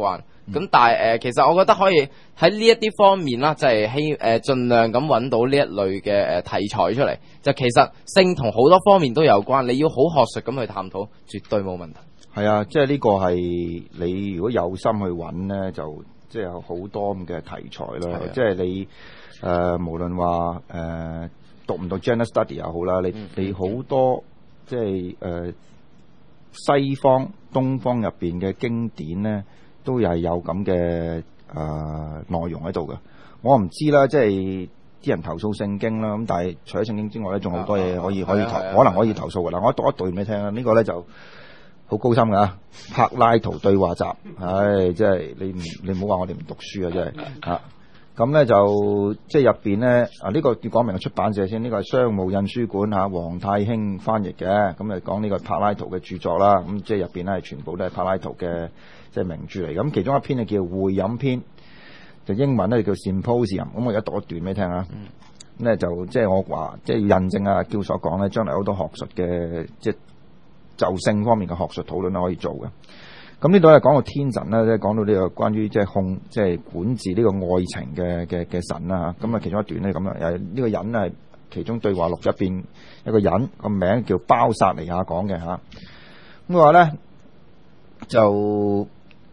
咁但係誒、呃，其實我覺得可以喺呢一啲方面啦，就係希誒盡量咁揾到呢一類嘅誒、呃、題材出嚟。就其實性同好多方面都有關，你要好學術咁去探討，絕對冇問題。 係啊，即係呢個係你如果有心去揾咧，就即係有好多咁嘅題材啦。即係你誒、呃，無論話誒讀唔讀 gender study 又好啦，你、嗯、你好多即係誒、呃、西方、東方入邊嘅經典咧。都係有咁嘅誒內容喺度嘅，我唔知啦，即係啲人投訴聖經啦，咁但係除咗聖經之外咧，仲好多嘢可以可以投，可能可以投訴嘅啦。我讀一讀俾你聽啊，呢個咧就好高深㗎，柏拉圖對話集，唉，即係你唔你唔好話我哋唔讀書啊，真係嚇。咁咧就即係入邊咧啊，呢個要講明個出版社先，呢個係商務印書館嚇，黃太興翻譯嘅，咁誒講呢個柏拉圖嘅著作啦，咁即係入邊咧係全部都係柏拉圖嘅。即係名著嚟，咁其中一篇咧叫會飲篇，就英文咧叫 Symposium。咁我而家讀一段俾你聽啊。咁咧、嗯、就即係我話，即係要印證啊，叫所講咧，將來好多學術嘅即係就性方面嘅學術討論咧可以做嘅。咁呢度係講到天神啦，即係講到呢個關於即係控即係管治呢個愛情嘅嘅嘅神啦嚇。咁啊其中一段咧咁樣，誒呢個人係其中對話錄入邊一個人個名叫包薩尼亞講嘅嚇。咁話咧就。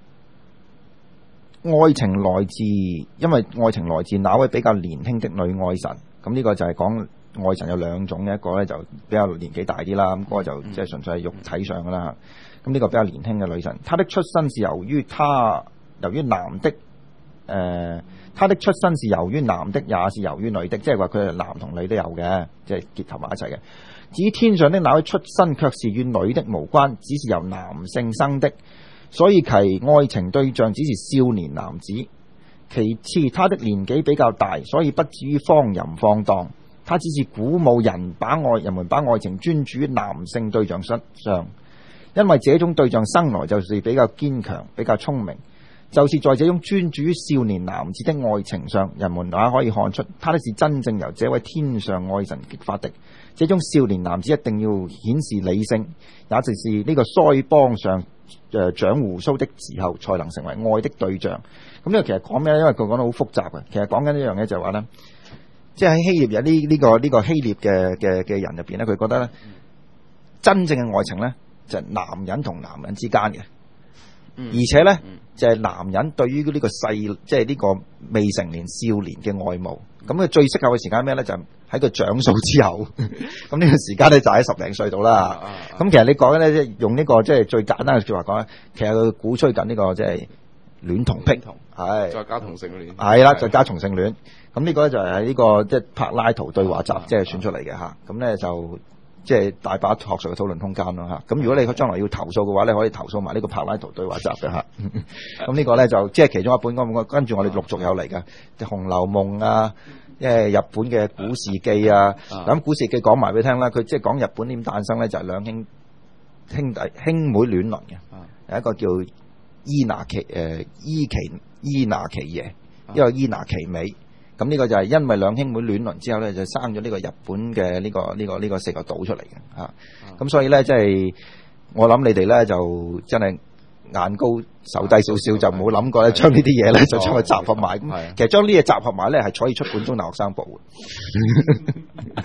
愛情來自，因為愛情來自那位比較年輕的女愛神。咁呢個就係講愛神有兩種嘅，一個咧就比較年紀大啲啦，咁、那、嗰個就即係純粹係肉體上噶啦。咁呢個比較年輕嘅女神，她的出身是由於她由於男的，誒、呃，她的出身是由於男的，也是由於女的，即係話佢係男同女都有嘅，即係結合埋一齊嘅。至於天上的那位出身，卻是與女的無關，只是由男性生的。所以其愛情對象只是少年男子，其次他的年紀比較大，所以不至於荒淫放蕩。他只是鼓舞人把愛人們把愛情專注於男性對象身上，因為這種對象生來就是比較堅強、比較聰明。就是在這種專注於少年男子的愛情上，人們也可以看出，他的是真正由這位天上愛神激發的。這種少年男子一定要顯示理性，也就是呢個腮幫上誒長鬍鬚的時候，才能成為愛的對象。咁呢個其實講咩咧？因為佢講得好複雜嘅。其實講緊一樣嘢就係話咧，即係喺希臘有呢呢個呢、呢個希臘嘅嘅嘅人入邊咧，佢覺得咧真正嘅愛情咧就係、是、男人同男人之間嘅，嗯、而且咧、嗯、就係、是、男人對於呢個細即係呢個未成年少年嘅愛慕。咁佢最適合嘅時間咩咧？就喺佢長數之後，咁呢個時間咧就喺十零歲度啦。咁、啊、其實你講咧，即係用呢個即係最簡單嘅說話講咧，其實佢鼓吹緊呢個即係戀童癖，係再加同性戀， 係啦，再加同性戀。咁呢個咧就係喺呢個即係柏拉圖對話集即係選出嚟嘅吓。咁咧就即係大把學術嘅討論空間咯吓。咁如果你將來要投訴嘅話咧，可以投訴埋呢個柏拉圖對話集嘅吓。咁呢個咧就即係其中一本，咁跟住我哋陸續有嚟嘅，即係《紅樓夢》啊。因為日本嘅古事記啊，咁、啊、古事記講埋俾你聽啦，佢即係講日本點誕生咧，就係、是、兩兄兄弟兄妹亂倫嘅，有、啊、一個叫伊那奇誒伊奇伊那奇耶，一個伊那奇美，咁呢個就係因為兩兄妹亂倫之後咧，就生咗呢個日本嘅呢、這個呢、這個呢、這個四個島出嚟嘅嚇，咁、啊、所以咧即係我諗你哋咧就真係。眼高手低少少，就唔好諗過咧，將呢啲嘢咧就將佢集合埋。咁其實將呢嘢集合埋咧，係可以出本中大學生部嘅。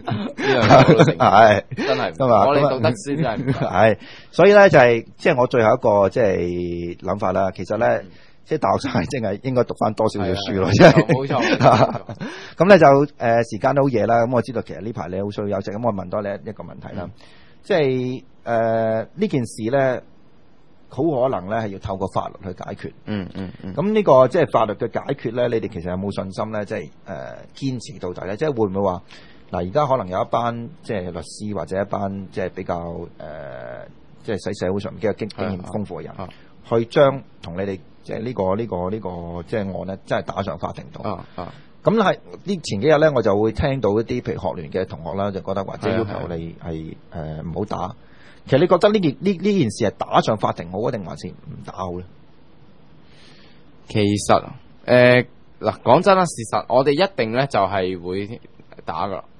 係真係，我哋讀得書真係係。所以咧就係即係我最後一個即係諗法啦。其實咧即係大學生係真係應該讀翻多少少書咯。真係冇錯。咁咧就誒時間都好夜啦。咁我知道其實呢排你好需要休息。咁我問多你一個問題啦。即係誒呢件事咧。好可能咧係要透過法律去解決。嗯嗯嗯。咁、嗯、呢、這個即係法律嘅解決咧，你哋其實有冇信心咧？即係誒堅持到底咧？即係會唔會話嗱？而家可能有一班即係律師或者一班即係比較誒、呃、即係喺社會上面嘅經經驗豐富嘅人，啊、去將同你哋即係呢個呢、這個呢、這個即係案咧，真係打上法庭度。啊啊。咁係呢前幾日咧，我就會聽到一啲譬如學聯嘅同學啦，就覺得或者要求你係誒唔好打。其實你覺得呢件呢呢件事係打上法庭好啊，定還是唔打好咧？ 其實誒嗱，講真啦，事實我哋一定咧就係會打噶，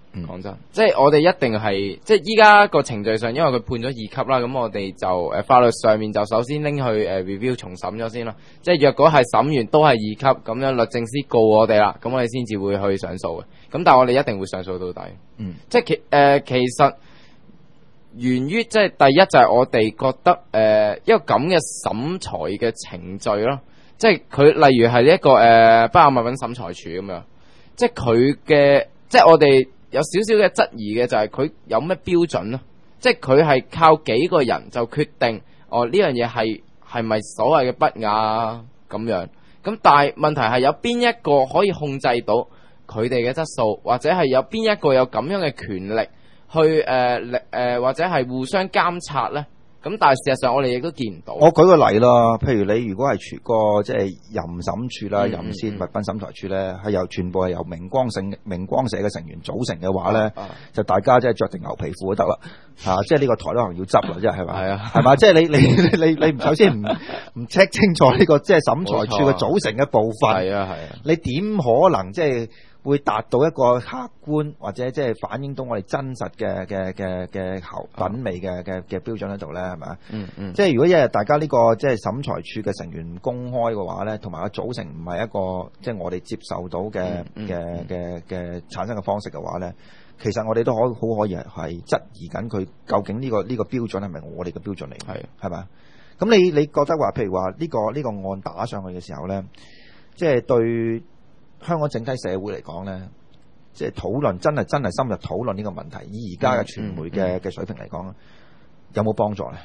講、嗯、真，即係我哋一定係，即係依家個程序上，因為佢判咗二級啦，咁我哋就誒、呃、法律上面就首先拎去誒、呃、review 重審咗先啦。即係若果係審完都係二級，咁樣律政司告我哋啦，咁我哋先至會去上訴嘅。咁但係我哋一定會上訴到底。嗯，即係其誒、呃、其實源於即係第一就係我哋覺得誒、呃、一個咁嘅審裁嘅程序咯，即係佢例如係一個誒、呃、不雅物品審裁處咁樣，即係佢嘅即係我哋。有少少嘅質疑嘅就係佢有咩標準咯，即係佢係靠幾個人就決定哦呢樣嘢係係咪所謂嘅不雅咁樣，咁但係問題係有邊一個可以控制到佢哋嘅質素，或者係有邊一個有咁樣嘅權力去誒力誒或者係互相監察咧？咁但係事實上我哋亦都見唔到。我舉個例啦，譬如你如果係全個即係淫審處啦、淫褻物品審裁處咧，係由全部係由明光社明光社嘅成員組成嘅話咧，啊啊、就大家即係着定牛皮褲都得啦，嚇、啊！即係呢個台都可能要執啦，即係係咪？係啊，係嘛？即係你你你你唔首先唔唔 check 清楚呢個即係審裁處嘅組成嘅部分，係啊係啊，你點可能即係？會達到一個客觀或者即係反映到我哋真實嘅嘅嘅嘅口品味嘅嘅嘅標準喺度咧，係咪啊？嗯嗯。即係如果一日大家呢個即係審裁處嘅成員唔公開嘅話咧，同埋個組成唔係一個即係我哋接受到嘅嘅嘅嘅產生嘅方式嘅話咧，其實我哋都可好可以係質疑緊佢究竟呢個呢個標準係咪我哋嘅標準嚟？係係咪？咁你你覺得話譬如話呢個呢個案打上去嘅時候咧，即係對香港整體社會嚟講咧，即係討論真係真係深入討論呢個問題，以而家嘅傳媒嘅嘅水平嚟講，有冇幫助咧？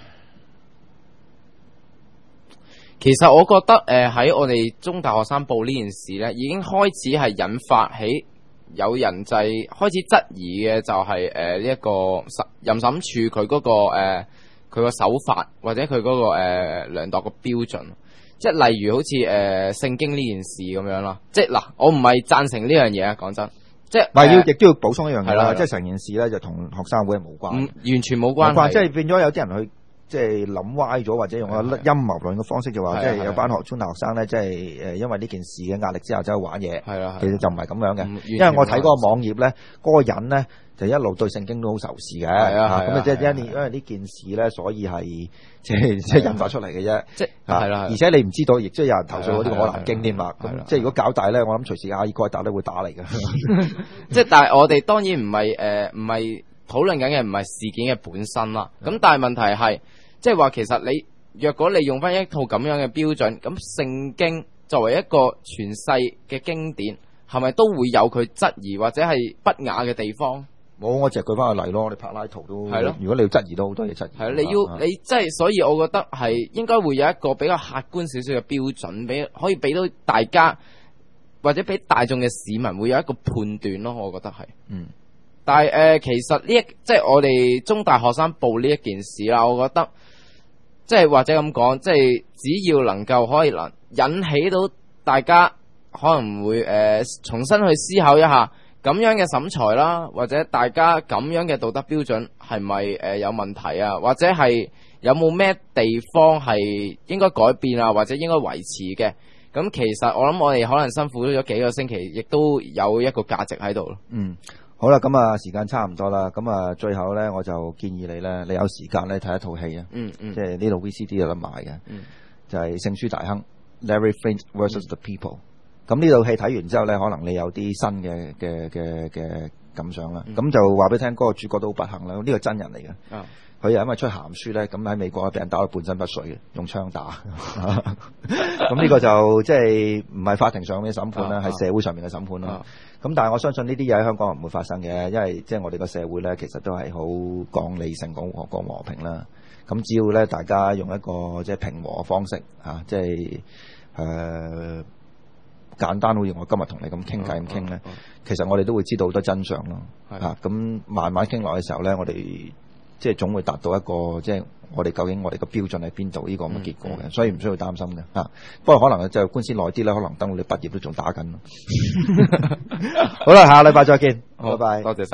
其實我覺得誒喺、呃、我哋中大學生報呢件事咧，已經開始係引發起有人制開始質疑嘅，就係誒呢一個淫審處佢嗰個誒佢個手法或者佢嗰、嗰個誒、呃、量度嘅標準。即係例如好似誒聖經呢件事咁樣啦，即係嗱，我唔係贊成呢樣嘢啊，講真，即係唔係要亦都要補充一樣嘢啦，即係成件事咧就同學生會係無關，完全冇關係，即係變咗有啲人去即係諗歪咗，或者用個陰謀論嘅方式就話，即係有班學中大學生咧，即係誒因為呢件事嘅壓力之下走去玩嘢，係啦，其實就唔係咁樣嘅，因為我睇嗰個網頁咧，嗰個人咧就一路對聖經都好仇視嘅，係啊，咁啊即係因為因為呢件事咧，所以係即係即係引發出嚟嘅啫，即係係啦，而且你唔知道，亦即係有人投訴嗰啲可蘭經添啦，咁即係如果搞大咧，我諗隨時阿爾蓋達都會打嚟嘅，即係但係我哋當然唔係誒唔係討論緊嘅唔係事件嘅本身啦，咁但係問題係即係話其實你若果你用翻一套咁樣嘅標準，咁聖經作為一個傳世嘅經典，係咪都會有佢質疑或者係不雅嘅地方？冇，我淨係舉翻個例咯。你柏拉圖都係咯。如果你要質疑，都好多嘢質疑。係你要你即係，所以我覺得係應該會有一個比較客觀少少嘅標準，俾可以俾到大家或者俾大眾嘅市民會有一個判斷咯。我覺得係。嗯。但係誒、呃，其實呢一即係我哋中大學生報呢一件事啦，我覺得即係或者咁講，即係只要能夠可以能引起到大家可能會誒、呃、重新去思考一下。咁樣嘅審裁啦，或者大家咁樣嘅道德標準係咪誒有問題啊？或者係有冇咩地方係應該改變啊？或者應該維持嘅？咁其實我諗我哋可能辛苦咗幾個星期，亦都有一個價值喺度咯。嗯，好啦，咁啊時間差唔多啦，咁啊最後咧我就建議你咧，你有時間咧睇一套戲啊，嗯嗯，即係呢度 V C D 有得買嘅，嗯，就係、是《聖書大亨》Larry Flint versus the People。咁呢套戲睇完之後咧，可能你有啲新嘅嘅嘅嘅感想啦。咁、嗯、就話俾你聽，嗰、那個主角都好不幸啦。呢、這個真人嚟嘅，佢又、哦、因為出鹹書咧，咁喺美國俾人打到半身不遂嘅，用槍打。咁呢個就即係唔係法庭上面嘅審判啦，係、哦、社會上面嘅審判啦。咁、哦、但係我相信呢啲嘢喺香港唔會發生嘅，因為即係我哋個社會咧，其實都係好講理性、講和講和平啦。咁只要咧大家用一個即係平和嘅方式嚇，即係誒。呃簡單好似我今日同你咁傾偈咁傾咧，其實我哋都會知道好多真相咯。嚇，咁慢慢傾落嘅時候咧，我哋即係總會達到一個即係我哋究竟我哋個標準喺邊度呢個咁嘅結果嘅，所以唔需要擔心嘅嚇。不過可能就官司耐啲咧，可能等我哋畢業都仲打緊。好啦，下個禮拜再見，拜拜，多謝晒。